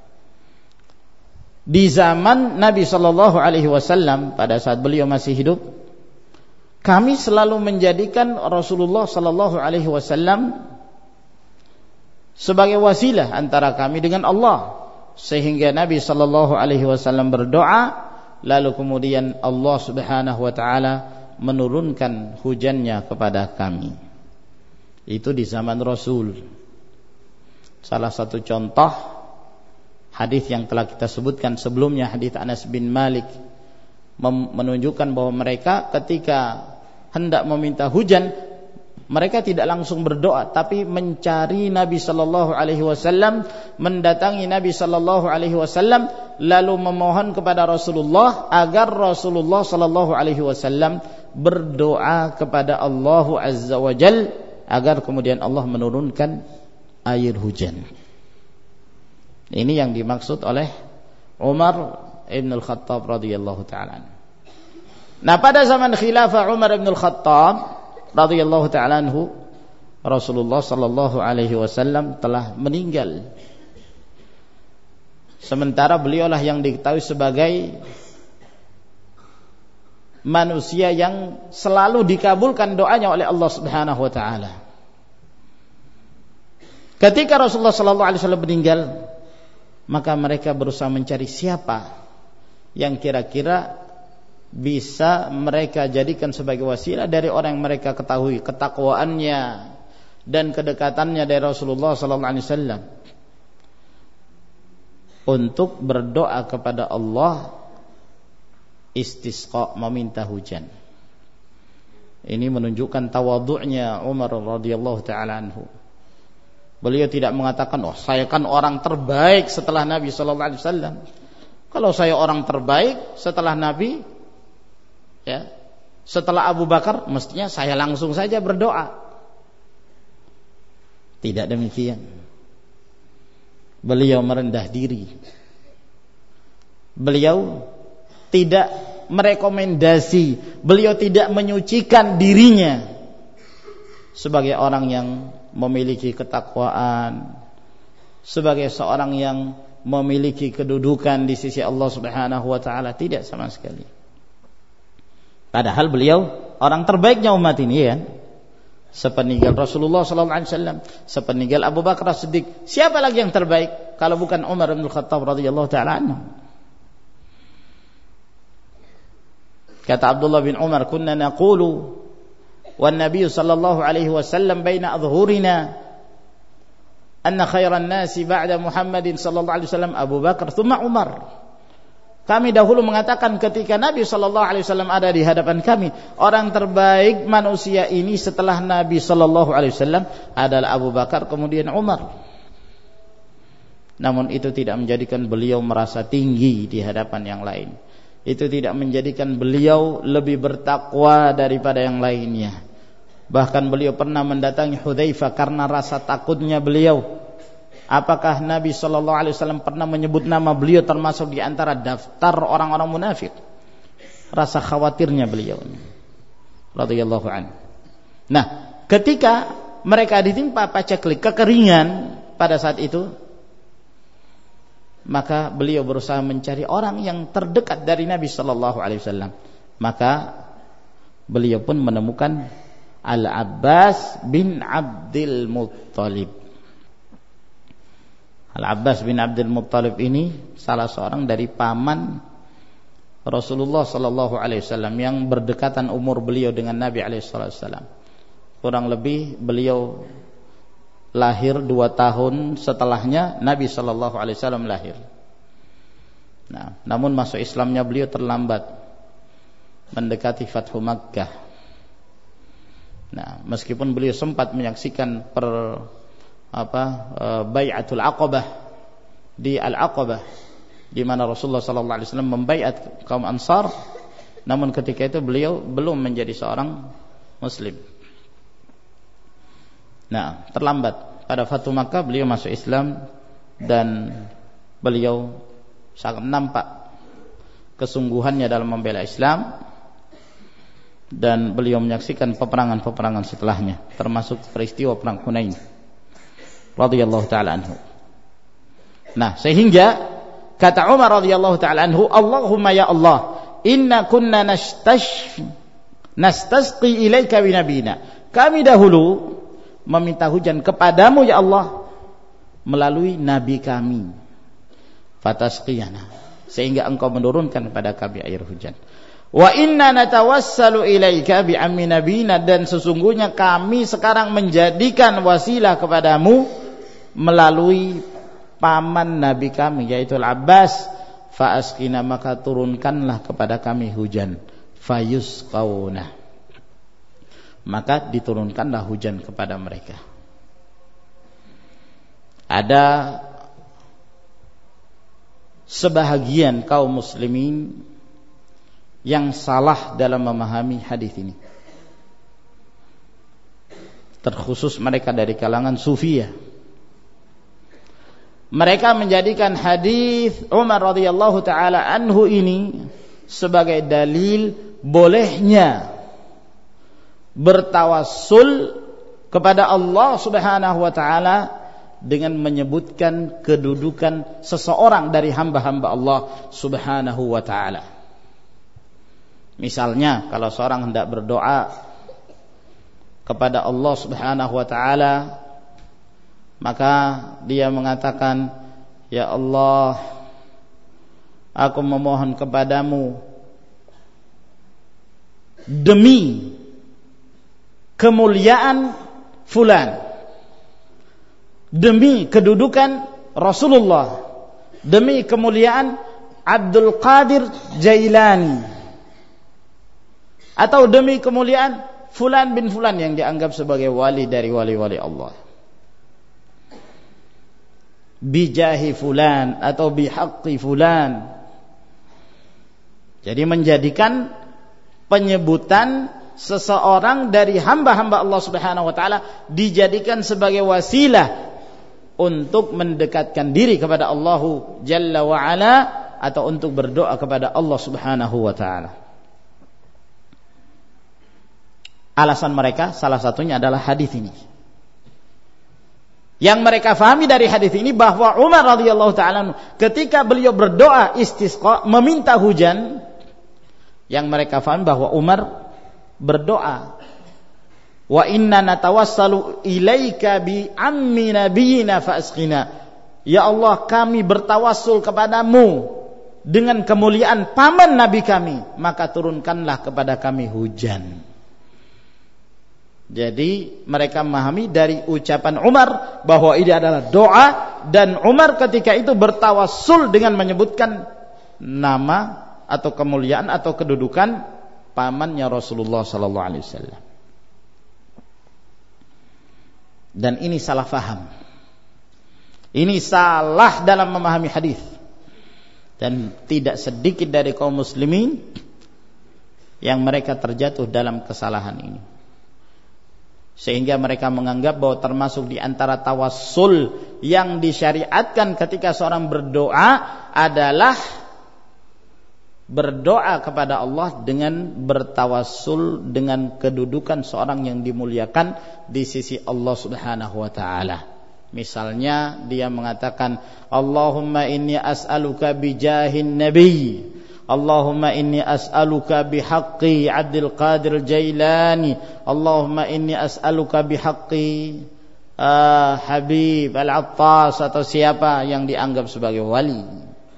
di zaman Nabi sallallahu alaihi wasallam, pada saat beliau masih hidup, kami selalu menjadikan Rasulullah sallallahu alaihi wasallam sebagai wasilah antara kami dengan Allah, sehingga Nabi sallallahu alaihi wasallam berdoa, lalu kemudian Allah Subhanahu wa taala menurunkan hujannya kepada kami. Itu di zaman Rasul. Salah satu contoh hadis yang telah kita sebutkan sebelumnya, hadis Anas bin Malik, menunjukkan bahwa mereka ketika hendak meminta hujan, mereka tidak langsung berdoa, tapi mencari Nabi sallallahu alaihi wasallam, mendatangi Nabi sallallahu alaihi wasallam, lalu memohon kepada Rasulullah agar Rasulullah sallallahu alaihi wasallam berdoa kepada Allah Azza wa Jalla agar kemudian Allah menurunkan air hujan. Ini yang dimaksud oleh Umar ibn al-Khattab radhiyallahu ta'ala. Nah, pada zaman khilafah Umar ibn al-Khattab radhiyallahu ta'ala anhu, Rasulullah sallallahu alaihi wasallam telah meninggal. Sementara beliaulah yang diketahui sebagai manusia yang selalu dikabulkan doanya oleh Allah Subhanahu wa taala. Ketika Rasulullah sallallahu alaihi wasallam meninggal, maka mereka berusaha mencari siapa yang kira-kira bisa mereka jadikan sebagai wasilah dari orang yang mereka ketahui ketakwaannya dan kedekatannya dari Rasulullah sallallahu alaihi wasallam untuk berdoa kepada Allah istisqa, meminta hujan. Ini menunjukkan tawadhu'nya Umar radhiyallahu taala anhu. Beliau tidak mengatakan, "Oh, saya kan orang terbaik setelah Nabi sallallahu alaihi wasallam. Kalau saya orang terbaik setelah Nabi, ya, setelah Abu Bakar, mestinya saya langsung saja berdoa." Tidak demikian. Beliau merendah diri. Beliau tidak merekomendasi, beliau tidak menyucikan dirinya sebagai orang yang memiliki ketakwaan, sebagai seorang yang memiliki kedudukan di sisi Allah Subhanahu wa taala, tidak sama sekali. Padahal beliau orang terbaiknya umat ini, ya. Sepeninggal Rasulullah sallallahu alaihi wasallam, sepeninggal Abu Bakar As-Siddiq, siapa lagi yang terbaik kalau bukan Umar bin Khattab radhiyallahu taala anhu? Kata Abdullah bin Umar, "Kunna naqulu wan Nabi sallallahu alaihi wasallam baina adhhurina anna khairan nasi ba'da Muhammadin sallallahu alaihi wasallam Abu Bakar thumma Umar." Kami dahulu mengatakan ketika Nabi sallallahu alaihi wasallam ada di hadapan kami, orang terbaik manusia ini setelah Nabi sallallahu alaihi wasallam adalah Abu Bakar, kemudian Umar. Namun itu tidak menjadikan beliau merasa tinggi di hadapan yang lain. Itu tidak menjadikan beliau lebih bertakwa daripada yang lainnya. Bahkan beliau pernah mendatangi Hudzaifah karena rasa takutnya beliau. Apakah Nabi sallallahu alaihi wasallam pernah menyebut nama beliau termasuk di antara daftar orang-orang munafik? Rasa khawatirnya beliau radhiyallahu anhu. Nah, ketika mereka ditimpa paceklik, kekeringan pada saat itu, maka beliau berusaha mencari orang yang terdekat dari Nabi sallallahu alaihi wasallam. Maka beliau pun menemukan Al-Abbas bin Abdul Muttalib. Al-Abbas bin Abdul Muttalib ini salah seorang dari paman Rasulullah sallallahu alaihi wasallam yang berdekatan umur beliau dengan Nabi alaihi wasallam. Kurang lebih beliau lahir 2 tahun setelahnya Nabi sallallahu alaihi wasallam lahir. Nah, namun masuk Islamnya beliau terlambat, mendekati Fathu Makkah. Nah, meskipun beliau sempat menyaksikan Bai'atul Aqabah di Al-Aqabah, di mana Rasulullah sallallahu alaihi wasallam membaiat kaum Ansar, namun ketika itu beliau belum menjadi seorang muslim. Nah, terlambat. Pada Fathu Makkah beliau masuk Islam dan beliau sangat nampak kesungguhannya dalam membela Islam, dan beliau menyaksikan peperangan-peperangan setelahnya, termasuk peristiwa perang Hunain radhiyallahu taala anhu. Nah, sehingga kata Umar radhiyallahu taala anhu, "Allahumma ya Allah, inna kunna nastasqi ilaika bi nabiyina." Kami dahulu meminta hujan kepadamu ya Allah melalui nabi kami, fatasqiyana, sehingga engkau menurunkan kepada kami air hujan. Wa inna natawassalu ilaika bi ammi nabiyina, dan sesungguhnya kami sekarang menjadikan wasilah kepadamu melalui paman nabi kami, yaitu Al-Abbas. Fa asqina, maka turunkanlah kepada kami hujan. Fayusqauna, maka diturunkanlah hujan kepada mereka. Ada sebahagian kaum muslimin yang salah dalam memahami hadis ini, terkhusus mereka dari kalangan sufiyah. Mereka menjadikan hadis Umar radhiyallahu taala anhu ini sebagai dalil bolehnya bertawassul kepada Allah Subhanahu wa taala dengan menyebutkan kedudukan seseorang dari hamba-hamba Allah Subhanahu wa taala. Misalnya kalau seorang hendak berdoa kepada Allah Subhanahu wa taala, maka dia mengatakan, ya Allah, aku memohon kepadamu demi kemuliaan fulan, demi kedudukan Rasulullah, demi kemuliaan Abdul Qadir Jailani, atau demi kemuliaan fulan bin fulan yang dianggap sebagai wali dari wali-wali Allah, bijahi fulan atau bihaqqi fulan. Jadi menjadikan penyebutan seseorang dari hamba-hamba Allah Subhanahu wa taala dijadikan sebagai wasilah untuk mendekatkan diri kepada Allah Jalla wa Ala, atau untuk berdoa kepada Allah Subhanahu wa taala. Alasan mereka salah satunya adalah hadis ini. Yang mereka fahami dari hadis ini bahwa Umar radhiyallahu taala ketika beliau berdoa istisqa, meminta hujan, yang mereka fahami bahwa Umar berdoa, wa inna natawassalu ilaika bi ammi nabiyina fasqina, ya Allah, kami bertawassul kepadamu dengan kemuliaan paman nabi kami, maka turunkanlah kepada kami hujan. Jadi mereka memahami dari ucapan Umar bahwa ini adalah doa, dan Umar ketika itu bertawassul dengan menyebutkan nama atau kemuliaan atau kedudukan pamannya Rasulullah sallallahu alaihi wasallam. Dan ini salah faham. Ini salah dalam memahami hadis. Dan tidak sedikit dari kaum muslimin yang mereka terjatuh dalam kesalahan ini. Sehingga mereka menganggap bahwa termasuk di antara tawassul yang disyariatkan ketika seorang berdoa adalah berdoa kepada Allah dengan bertawassul dengan kedudukan seorang yang dimuliakan di sisi Allah Subhanahu wa taala. Misalnya dia mengatakan, Allahumma inni as'aluka bijahin nabi, Allahumma inni as'aluka bihaqqi Abdul Qadir Jailani, Allahumma inni as'aluka bihaqqi Habib Al-Attas, atau siapa yang dianggap sebagai wali.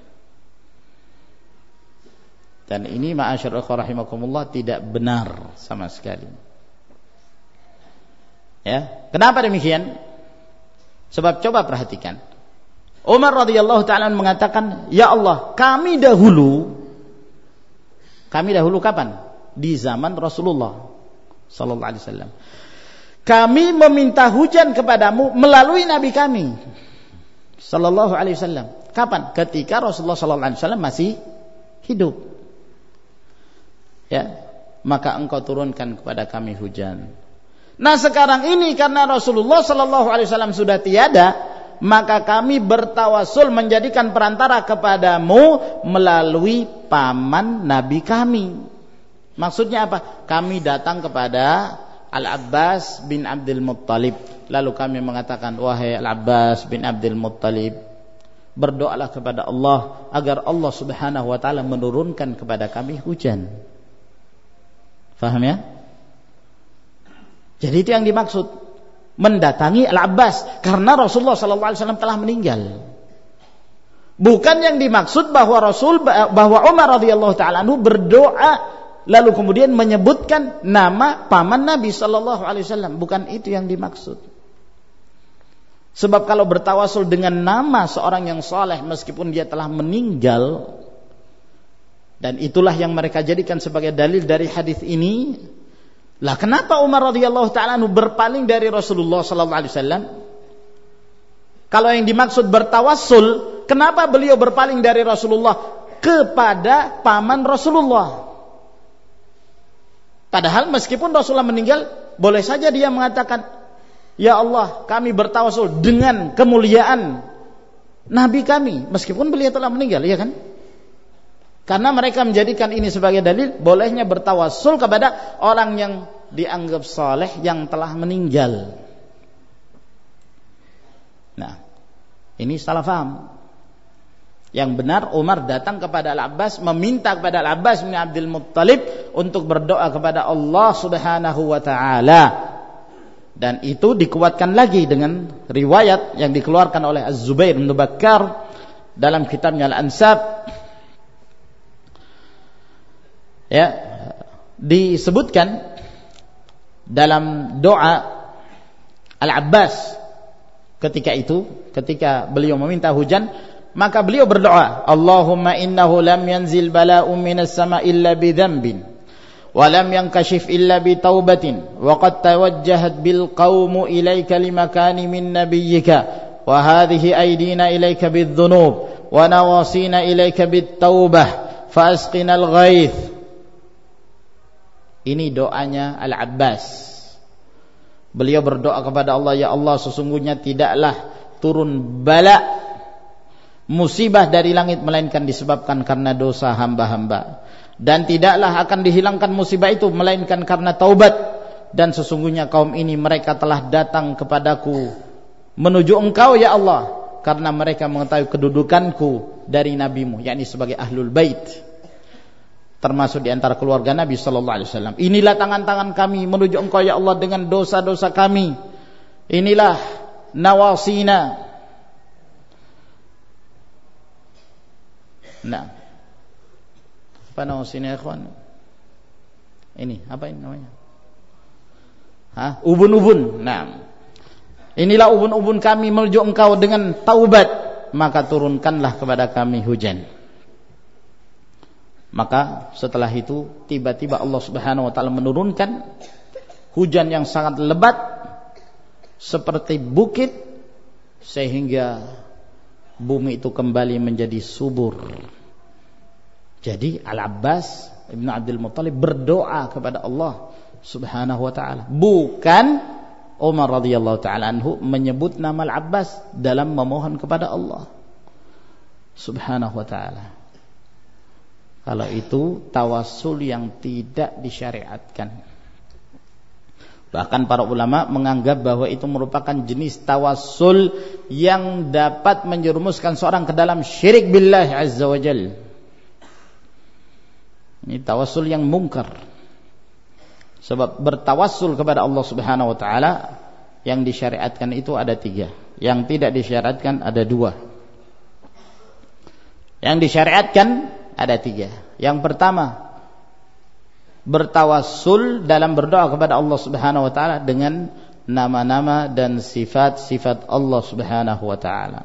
Dan ini ma'asyarul rahimakumullah tidak benar sama sekali. Ya, kenapa demikian? Sebab coba perhatikan. Umar radhiyallahu ta'ala mengatakan, ya Allah, kami dahulu kapan? Di zaman Rasulullah sallallahu alaihi wasallam. Kami meminta hujan kepadamu melalui nabi kami sallallahu alaihi wasallam. Kapan? Ketika Rasulullah sallallahu alaihi wasallam masih hidup. Ya, maka engkau turunkan kepada kami hujan. Nah, sekarang ini karena Rasulullah sallallahu alaihi wasallam sudah tiada, maka kami bertawassul menjadikan perantara kepadamu melalui paman nabi kami. Maksudnya apa? Kami datang kepada Al-Abbas bin Abdul Muttalib, lalu kami mengatakan, wahai Al-Abbas bin Abdul Muttalib, berdoalah kepada Allah agar Allah Subhanahu wa taala menurunkan kepada kami hujan. Faham ya? Jadi itu yang dimaksud. mendatangi Al-Abbas karena Rasulullah sallallahu alaihi wasallam telah meninggal. Bukan yang dimaksud bahwa Umar radhiyallahu taala anhu berdoa lalu kemudian menyebutkan nama paman Nabi sallallahu alaihi wasallam, bukan itu yang dimaksud. Sebab kalau bertawasul dengan nama seorang yang saleh meskipun dia telah meninggal, dan itulah yang mereka jadikan sebagai dalil dari hadis ini. Lah kenapa Umar radhiyallahu taala anhu berpaling dari Rasulullah sallallahu alaihi wasallam? Kalau yang dimaksud bertawasul, kenapa beliau berpaling dari Rasulullah kepada paman Rasulullah? Padahal meskipun Rasulullah meninggal, boleh saja dia mengatakan, "Ya Allah, kami bertawasul dengan kemuliaan Nabi kami," meskipun beliau telah meninggal, ya kan? Karena mereka menjadikan ini sebagai dalil bolehnya bertawasul kepada orang yang dianggap saleh yang telah meninggal. Nah, ini salah faham. Yang benar Umar datang kepada Al-Abbas, meminta kepada Al-Abbas bin Abdul Muttalib untuk berdoa kepada Allah Subhanahu wa taala. Dan itu dikuatkan lagi dengan riwayat yang dikeluarkan oleh Az-Zubair bin Bakkar dalam kitabnya Al-Ansab. Ya, disebutkan dalam doa Al-Abbas ketika beliau meminta hujan, maka beliau berdoa, Allahumma innahu lam yanzil bala'un minas sama illa bi dhanbin wa lam yankashif illa bi taubatin wa qad tawajjahat bil qaumu ilayka limakani min nabiyyika wa hadhihi aydina ilayka bidh dhunub wa nawasina ilayka bit taubah fa asqina al ghaith. Ini doanya Al-Abbas. Beliau berdoa kepada Allah, ya Allah, sesungguhnya tidaklah turun bala musibah dari langit melainkan disebabkan karena dosa hamba-hamba, dan tidaklah akan dihilangkan musibah itu melainkan karena taubat, dan sesungguhnya kaum ini mereka telah datang kepadaku menuju Engkau ya Allah karena mereka mengetahui kedudukanku dari nabimu, yakni sebagai ahlul bait, termasuk di antara keluarga Nabi sallallahu alaihi wasallam. Inilah tangan-tangan kami menuju Engkau ya Allah dengan dosa-dosa kami. Inilah nawasina. Nah, apa nawasina ya ikhwan? Ini apa ini namanya? Ubun-ubun. Nah, inilah ubun-ubun kami menuju Engkau dengan taubat, maka turunkanlah kepada kami hujan. Maka setelah itu tiba-tiba Allah Subhanahu wa taala menurunkan hujan yang sangat lebat seperti bukit, sehingga bumi itu kembali menjadi subur. Jadi Al-Abbas Ibnu Abdul Muttalib berdoa kepada Allah Subhanahu wa taala, bukan Umar radhiyallahu taala anhu menyebut nama Al-Abbas dalam memohon kepada Allah Subhanahu wa taala. Kalau itu tawassul yang tidak disyariatkan. Bahkan para ulama menganggap bahwa itu merupakan jenis tawassul yang dapat menjerumuskan seorang ke dalam syirik billah azza wa jalla. Ini tawassul yang mungkar. Sebab bertawassul kepada Allah Subhanahu wa taala yang disyariatkan itu ada 3, yang tidak disyariatkan ada 2. Yang disyariatkan ada 3. Yang pertama, bertawassul dalam berdoa kepada Allah Subhanahu wa taala dengan nama-nama dan sifat-sifat Allah Subhanahu wa taala.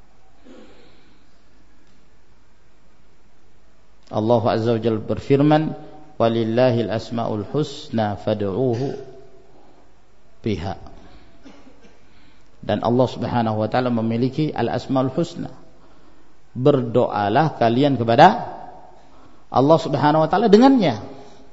Allah Azza wa Jalla berfirman, walillahil asmaul husna fad'uuhu biha. Dan Allah Subhanahu wa taala memiliki al-asmaul husna. Berdoalah kalian kepada Allah Subhanahu wa taala dengannya.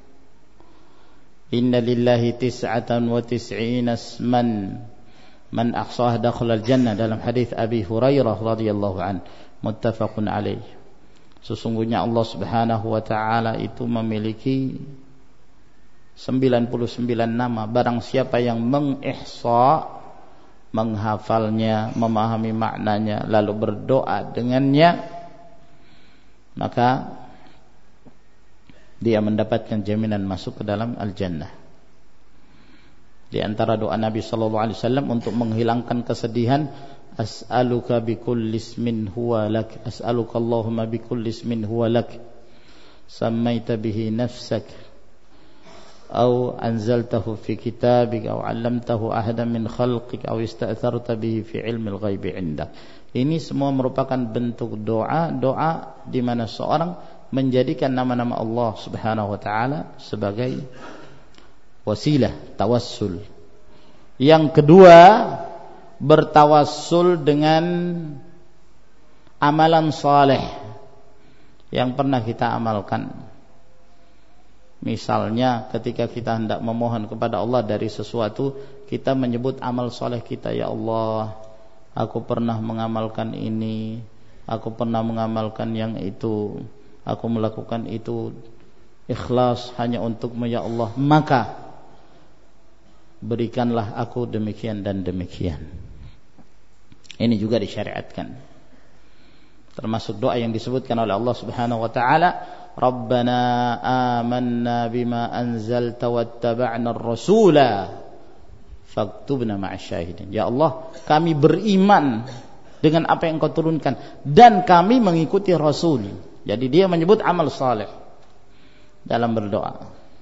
Inna lillahi 99 asman man ahsaha dakhala al-jannah, dalam hadis Abi Hurairah radhiyallahu an, muttafaqun alaih. Sesungguhnya Allah Subhanahu wa taala itu memiliki 99 nama. Barang siapa yang mengihsa, menghafalnya, memahami maknanya, lalu berdoa dengannya, maka dia mendapatkan jaminan masuk ke dalam al-jannah. Di antara doa Nabi sallallahu alaihi wasallam untuk menghilangkan kesedihan, as'aluka bikulli ismin huwa lak, as'aluka Allahumma bikulli ismin huwa lak, sammaita bihi nafsak, أو أنزلته في كتابك أو علمته أحدا من خلقك أو استأثرت به في علم الغيب عندك. Ini semua merupakan bentuk doa di mana seorang menjadikan nama-nama Allah Subhanahu wa taala sebagai wasilah tawassul. Yang kedua, bertawassul dengan amalan saleh yang pernah kita amalkan. Misalnya ketika kita hendak memohon kepada Allah dari sesuatu, kita menyebut amal soleh kita, ya Allah, aku pernah mengamalkan ini, aku pernah mengamalkan yang itu, aku melakukan itu ikhlas hanya untukmu ya Allah, maka berikanlah aku demikian dan demikian. Ini juga disyariatkan, termasuk doa yang disebutkan oleh Allah Subhanahu wa taala, Rabbana amanna bima anzalta wattaba'na ar-rasula faktubna ma'asyahidin. Ya Allah, kami beriman dengan apa yang Kau turunkan dan kami mengikuti Rasul. Jadi dia menyebut amal saleh dalam berdoa.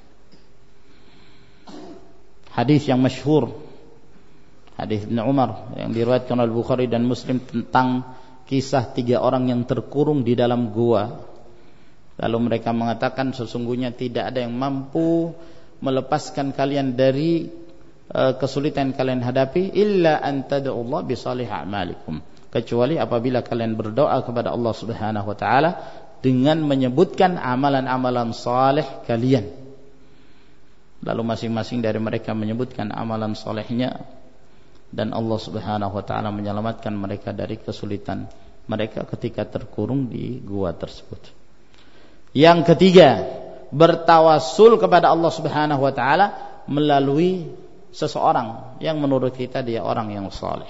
Hadis yang masyhur, hadis Ibnu Umar yang diriwayatkan oleh Bukhari dan Muslim tentang kisah 3 orang yang terkurung di dalam gua. Lalu mereka mengatakan, sesungguhnya tidak ada yang mampu melepaskan kalian dari kesulitan yang kalian hadapi illa an tad'ullah bi salih a'malikum, kecuali apabila kalian berdoa kepada Allah Subhanahu wa taala dengan menyebutkan amalan-amalan saleh kalian. Lalu masing-masing dari mereka menyebutkan amalan salehnya, dan Allah Subhanahu wa taala menyelamatkan mereka dari kesulitan mereka ketika terkurung di gua tersebut. Yang ketiga, bertawassul kepada Allah Subhanahu wa taala melalui seseorang yang menurut kita dia orang yang saleh.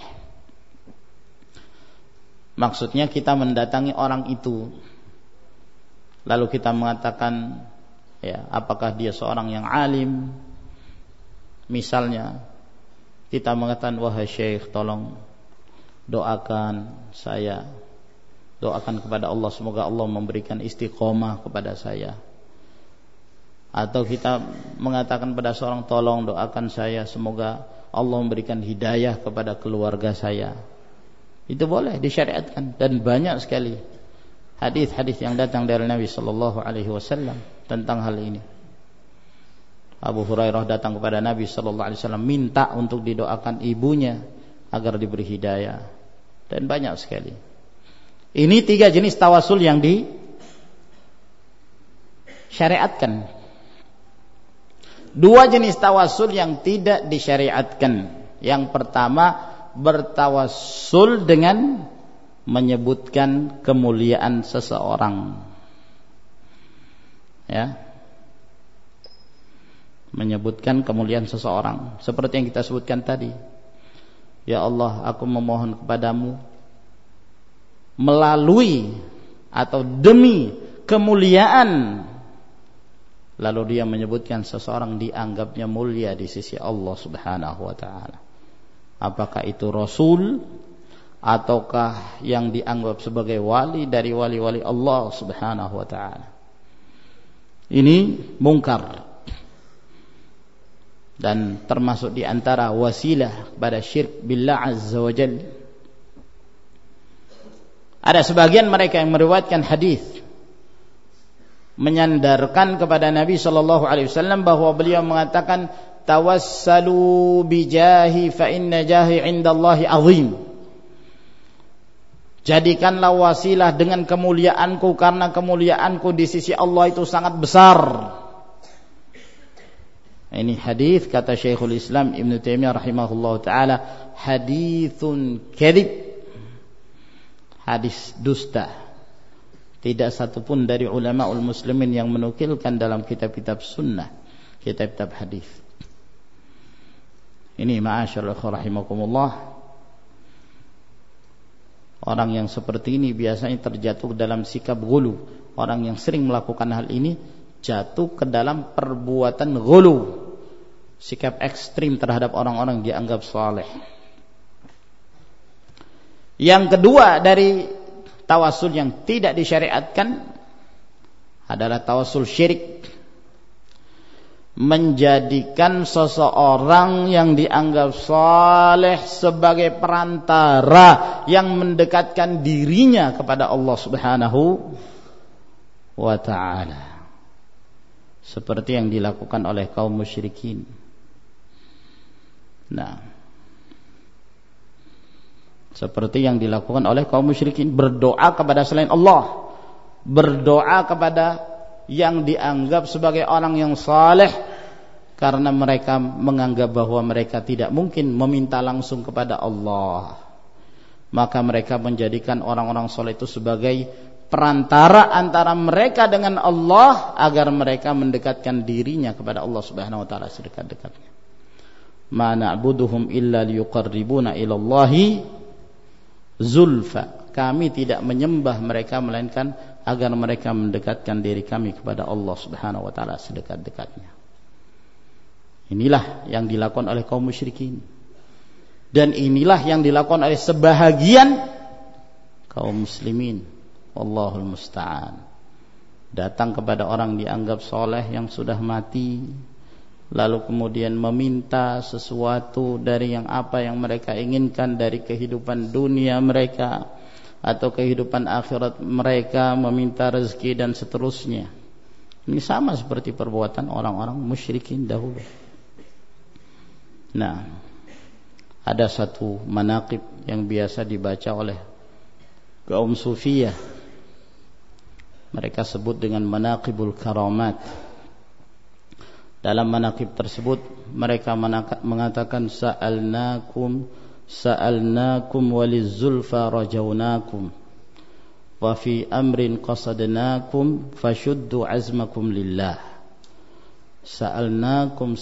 Maksudnya kita mendatangi orang itu, lalu kita mengatakan, ya, apakah dia seorang yang alim? Misalnya kita mengatakan, wahai syekh, tolong doakan saya, doakan kepada Allah semoga Allah memberikan istiqomah kepada saya. Atau kita mengatakan pada seorang, tolong doakan saya semoga Allah memberikan hidayah kepada keluarga saya. Itu boleh, disyariatkan, dan banyak sekali hadis-hadis yang datang dari Nabi sallallahu alaihi wasallam tentang hal ini. Abu Hurairah datang kepada Nabi sallallahu alaihi wasallam minta untuk didoakan ibunya agar diberi hidayah, dan banyak sekali. Ini 3 jenis tawasul yang disyariatkan. 2 jenis tawasul yang tidak disyariatkan. Yang pertama, bertawasul dengan menyebutkan kemuliaan seseorang. Ya. Menyebutkan kemuliaan seseorang, seperti yang kita sebutkan tadi. Ya Allah, aku memohon kepadamu melalui atau demi kemuliaan, lalu dia menyebutkan seseorang dianggapnya mulia di sisi Allah Subhanahu wa taala. Apakah itu rasul ataukah yang dianggap sebagai wali dari wali-wali Allah Subhanahu wa taala. Ini mungkar dan termasuk di antara wasilah pada syirik billah azza wa jalla. Ada sebagian mereka yang meriwayatkan hadis menyandarkan kepada Nabi sallallahu alaihi wasallam bahwa beliau mengatakan, tawassalu bijahi fa inna jahi indallahi azim. Jadikanlah wasilah dengan kemuliaanku, karena kemuliaanku di sisi Allah itu sangat besar. Ini hadis, kata Syekhul Islam Ibnu Taimiyah rahimahullahu taala, haditsun kadzib, hadis dusta. Tidak satupun dari ulamaul muslimin yang menukilkan dalam kitab-kitab sunnah, kitab-kitab hadis. Ini ma'asyarul rahimakumullah, orang yang seperti ini biasanya terjatuh dalam sikap ghulu. Orang yang sering melakukan hal ini jatuh ke dalam perbuatan ghulu, sikap ekstrim terhadap orang-orang dianggap saleh. Yang kedua dari tawassul yang tidak disyariatkan adalah tawassul syirik, menjadikan seseorang yang dianggap saleh sebagai perantara yang mendekatkan dirinya kepada Allah Subhanahu wa ta'ala, seperti yang dilakukan oleh kaum musyrikin. Nah, seperti yang dilakukan oleh kaum musyrikin, berdoa kepada selain Allah, berdoa kepada yang dianggap sebagai orang yang saleh, karena mereka menganggap bahwa mereka tidak mungkin meminta langsung kepada Allah. Maka mereka menjadikan orang-orang saleh itu sebagai perantara antara mereka dengan Allah, agar mereka mendekatkan dirinya kepada Allah Subhanahu wa taala sedekat-dekatnya. Ma na'buduhum illa liyuqarribuna ilallahi zulfa. Kami tidak menyembah mereka melainkan agar mereka mendekatkan diri kami kepada Allah Subhanahu wa taala sedekat-dekatnya. Inilah yang dilakukan oleh kaum musyrikin, dan inilah yang dilakukan oleh sebahagian kaum muslimin. Wallahul musta'an. Datang kepada orang dianggap soleh yang sudah mati, lalu kemudian meminta sesuatu dari yang apa yang mereka inginkan dari kehidupan dunia mereka atau kehidupan akhirat mereka, meminta rezeki dan seterusnya. Ini sama seperti perbuatan orang-orang musyrikin dahulu. Nah, ada satu manaqib yang biasa dibaca oleh kaum sufiyah. Mereka sebut dengan manaqibul karamat. Dalam manaqib tersebut mereka mengatakan sa'alnakum walizzulfa rajaunakum wa fi amrin qasadnakum fashuddu azmakum lillah. Sa'alnakum,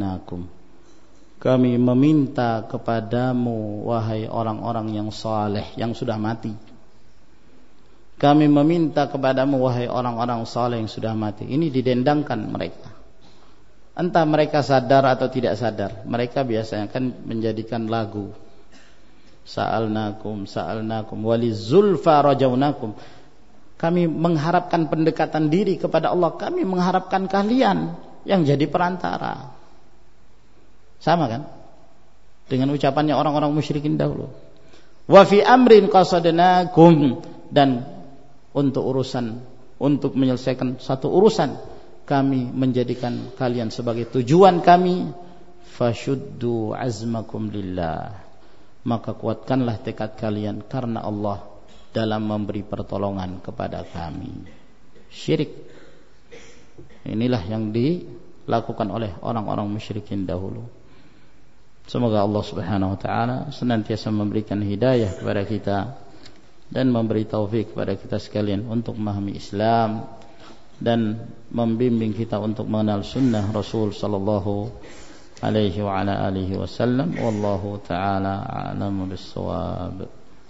kami meminta kepadamu wahai orang-orang yang saleh yang sudah mati. Kami meminta kepadamu wahai orang-orang saleh yang sudah mati. Ini didendangkan mereka. Entah mereka sadar atau tidak sadar, mereka biasanya kan menjadikan lagu. Sa'alnakum walizulfa rajaunakum. Kami mengharapkan pendekatan diri kepada Allah. Kami mengharapkan kalian yang jadi perantara. Sama kan dengan ucapannya orang-orang musyrikin dahulu. Wa fi amrin qasadnakum, dan untuk menyelesaikan satu urusan kami menjadikan kalian sebagai tujuan kami. Fashuddu azmakum lillah, maka kuatkanlah tekad kalian karena Allah dalam memberi pertolongan kepada kami. Syirik, inilah yang dilakukan oleh orang-orang musyrikin dahulu. Semoga Allah Subhanahu wa taala senantiasa memberikan hidayah kepada kita dan memberi taufik kepada kita sekalian untuk memahami Islam dan membimbing kita untuk mengenal sunnah Rasul sallallahu alaihi wa ala alihi wasallam. Wallahu taala a'lamu bis-shawab.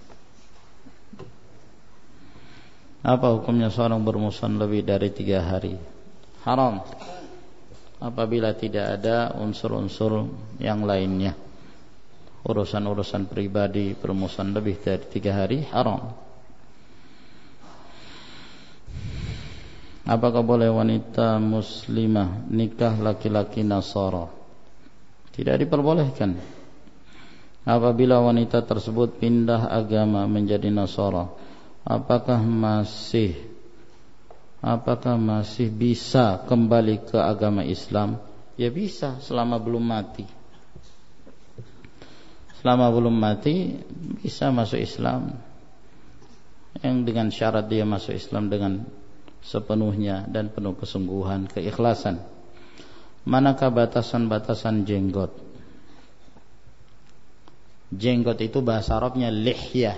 Apa hukumnya seorang bermusan lebih dari 3 hari? Haram apabila tidak ada unsur-unsur yang lainnya. Urusan-urusan pribadi bermusan lebih dari 3 hari haram. Apakah boleh wanita muslimah nikah laki-laki Nasara? Tidak diperbolehkan. Apabila wanita tersebut pindah agama menjadi Nasara, apakah masih bisa kembali ke agama Islam? Ya bisa, selama belum mati. Selama belum mati bisa masuk Islam, yang dengan syarat dia masuk Islam dengan sepenuhnya dan penuh kesungguhan, keikhlasan. Manakah batasan-batasan jenggot? Jenggot itu bahasa Arabnya lihyah.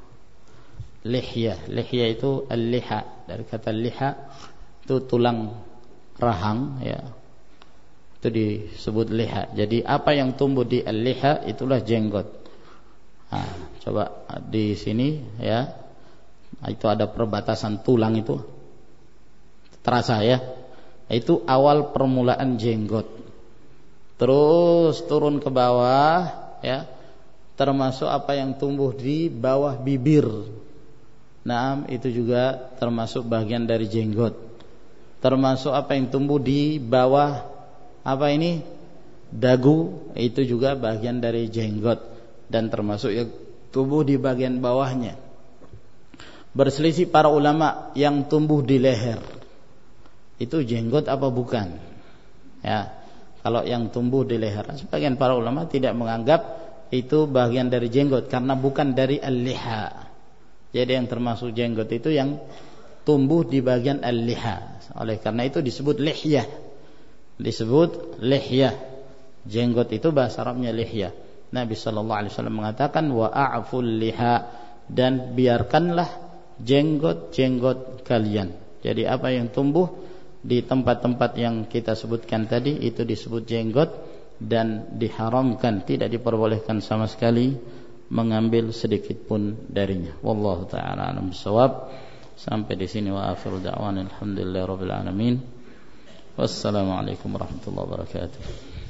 Lihyah itu al-liha, dari kata liha itu tulang rahang ya. Itu disebut liha. Jadi apa yang tumbuh di al-liha itulah jenggot. Nah, coba di sini ya. Itu ada perbatasan tulang itu. Terasa ya. Itu awal permulaan jenggot. terus turun ke bawah, ya, termasuk apa yang tumbuh di bawah bibir. Naam, itu juga termasuk bagian dari jenggot. Termasuk apa yang tumbuh di bawah apa ini? Dagu, itu juga bagian dari jenggot dan termasuk yang tumbuh di bagian bawahnya. Berselisih para ulama yang tumbuh di leher. Itu jenggot apa bukan? Ya, kalau yang tumbuh di leher, sebagian para ulama tidak menganggap itu bagian dari jenggot karena bukan dari al-liha. Jadi yang termasuk jenggot itu yang tumbuh di bagian al-liha. Oleh karena itu disebut lihyah. Disebut lihyah. Jenggot itu bahasa Arabnya lihyah. Nabi sallallahu alaihi wasallam mengatakan wa a'ful liha, dan biarkanlah jenggot-jenggot kalian. Jadi apa yang tumbuh di tempat-tempat yang kita sebutkan tadi itu disebut jenggot, dan diharamkan, tidak diperbolehkan sama sekali mengambil sedikit pun darinya. Wallahu taala alam bissawab. Sampai di sini wa akhiru da'wana alhamdulillahirabbil alamin. Wassalamualaikum warahmatullahi wabarakatuh.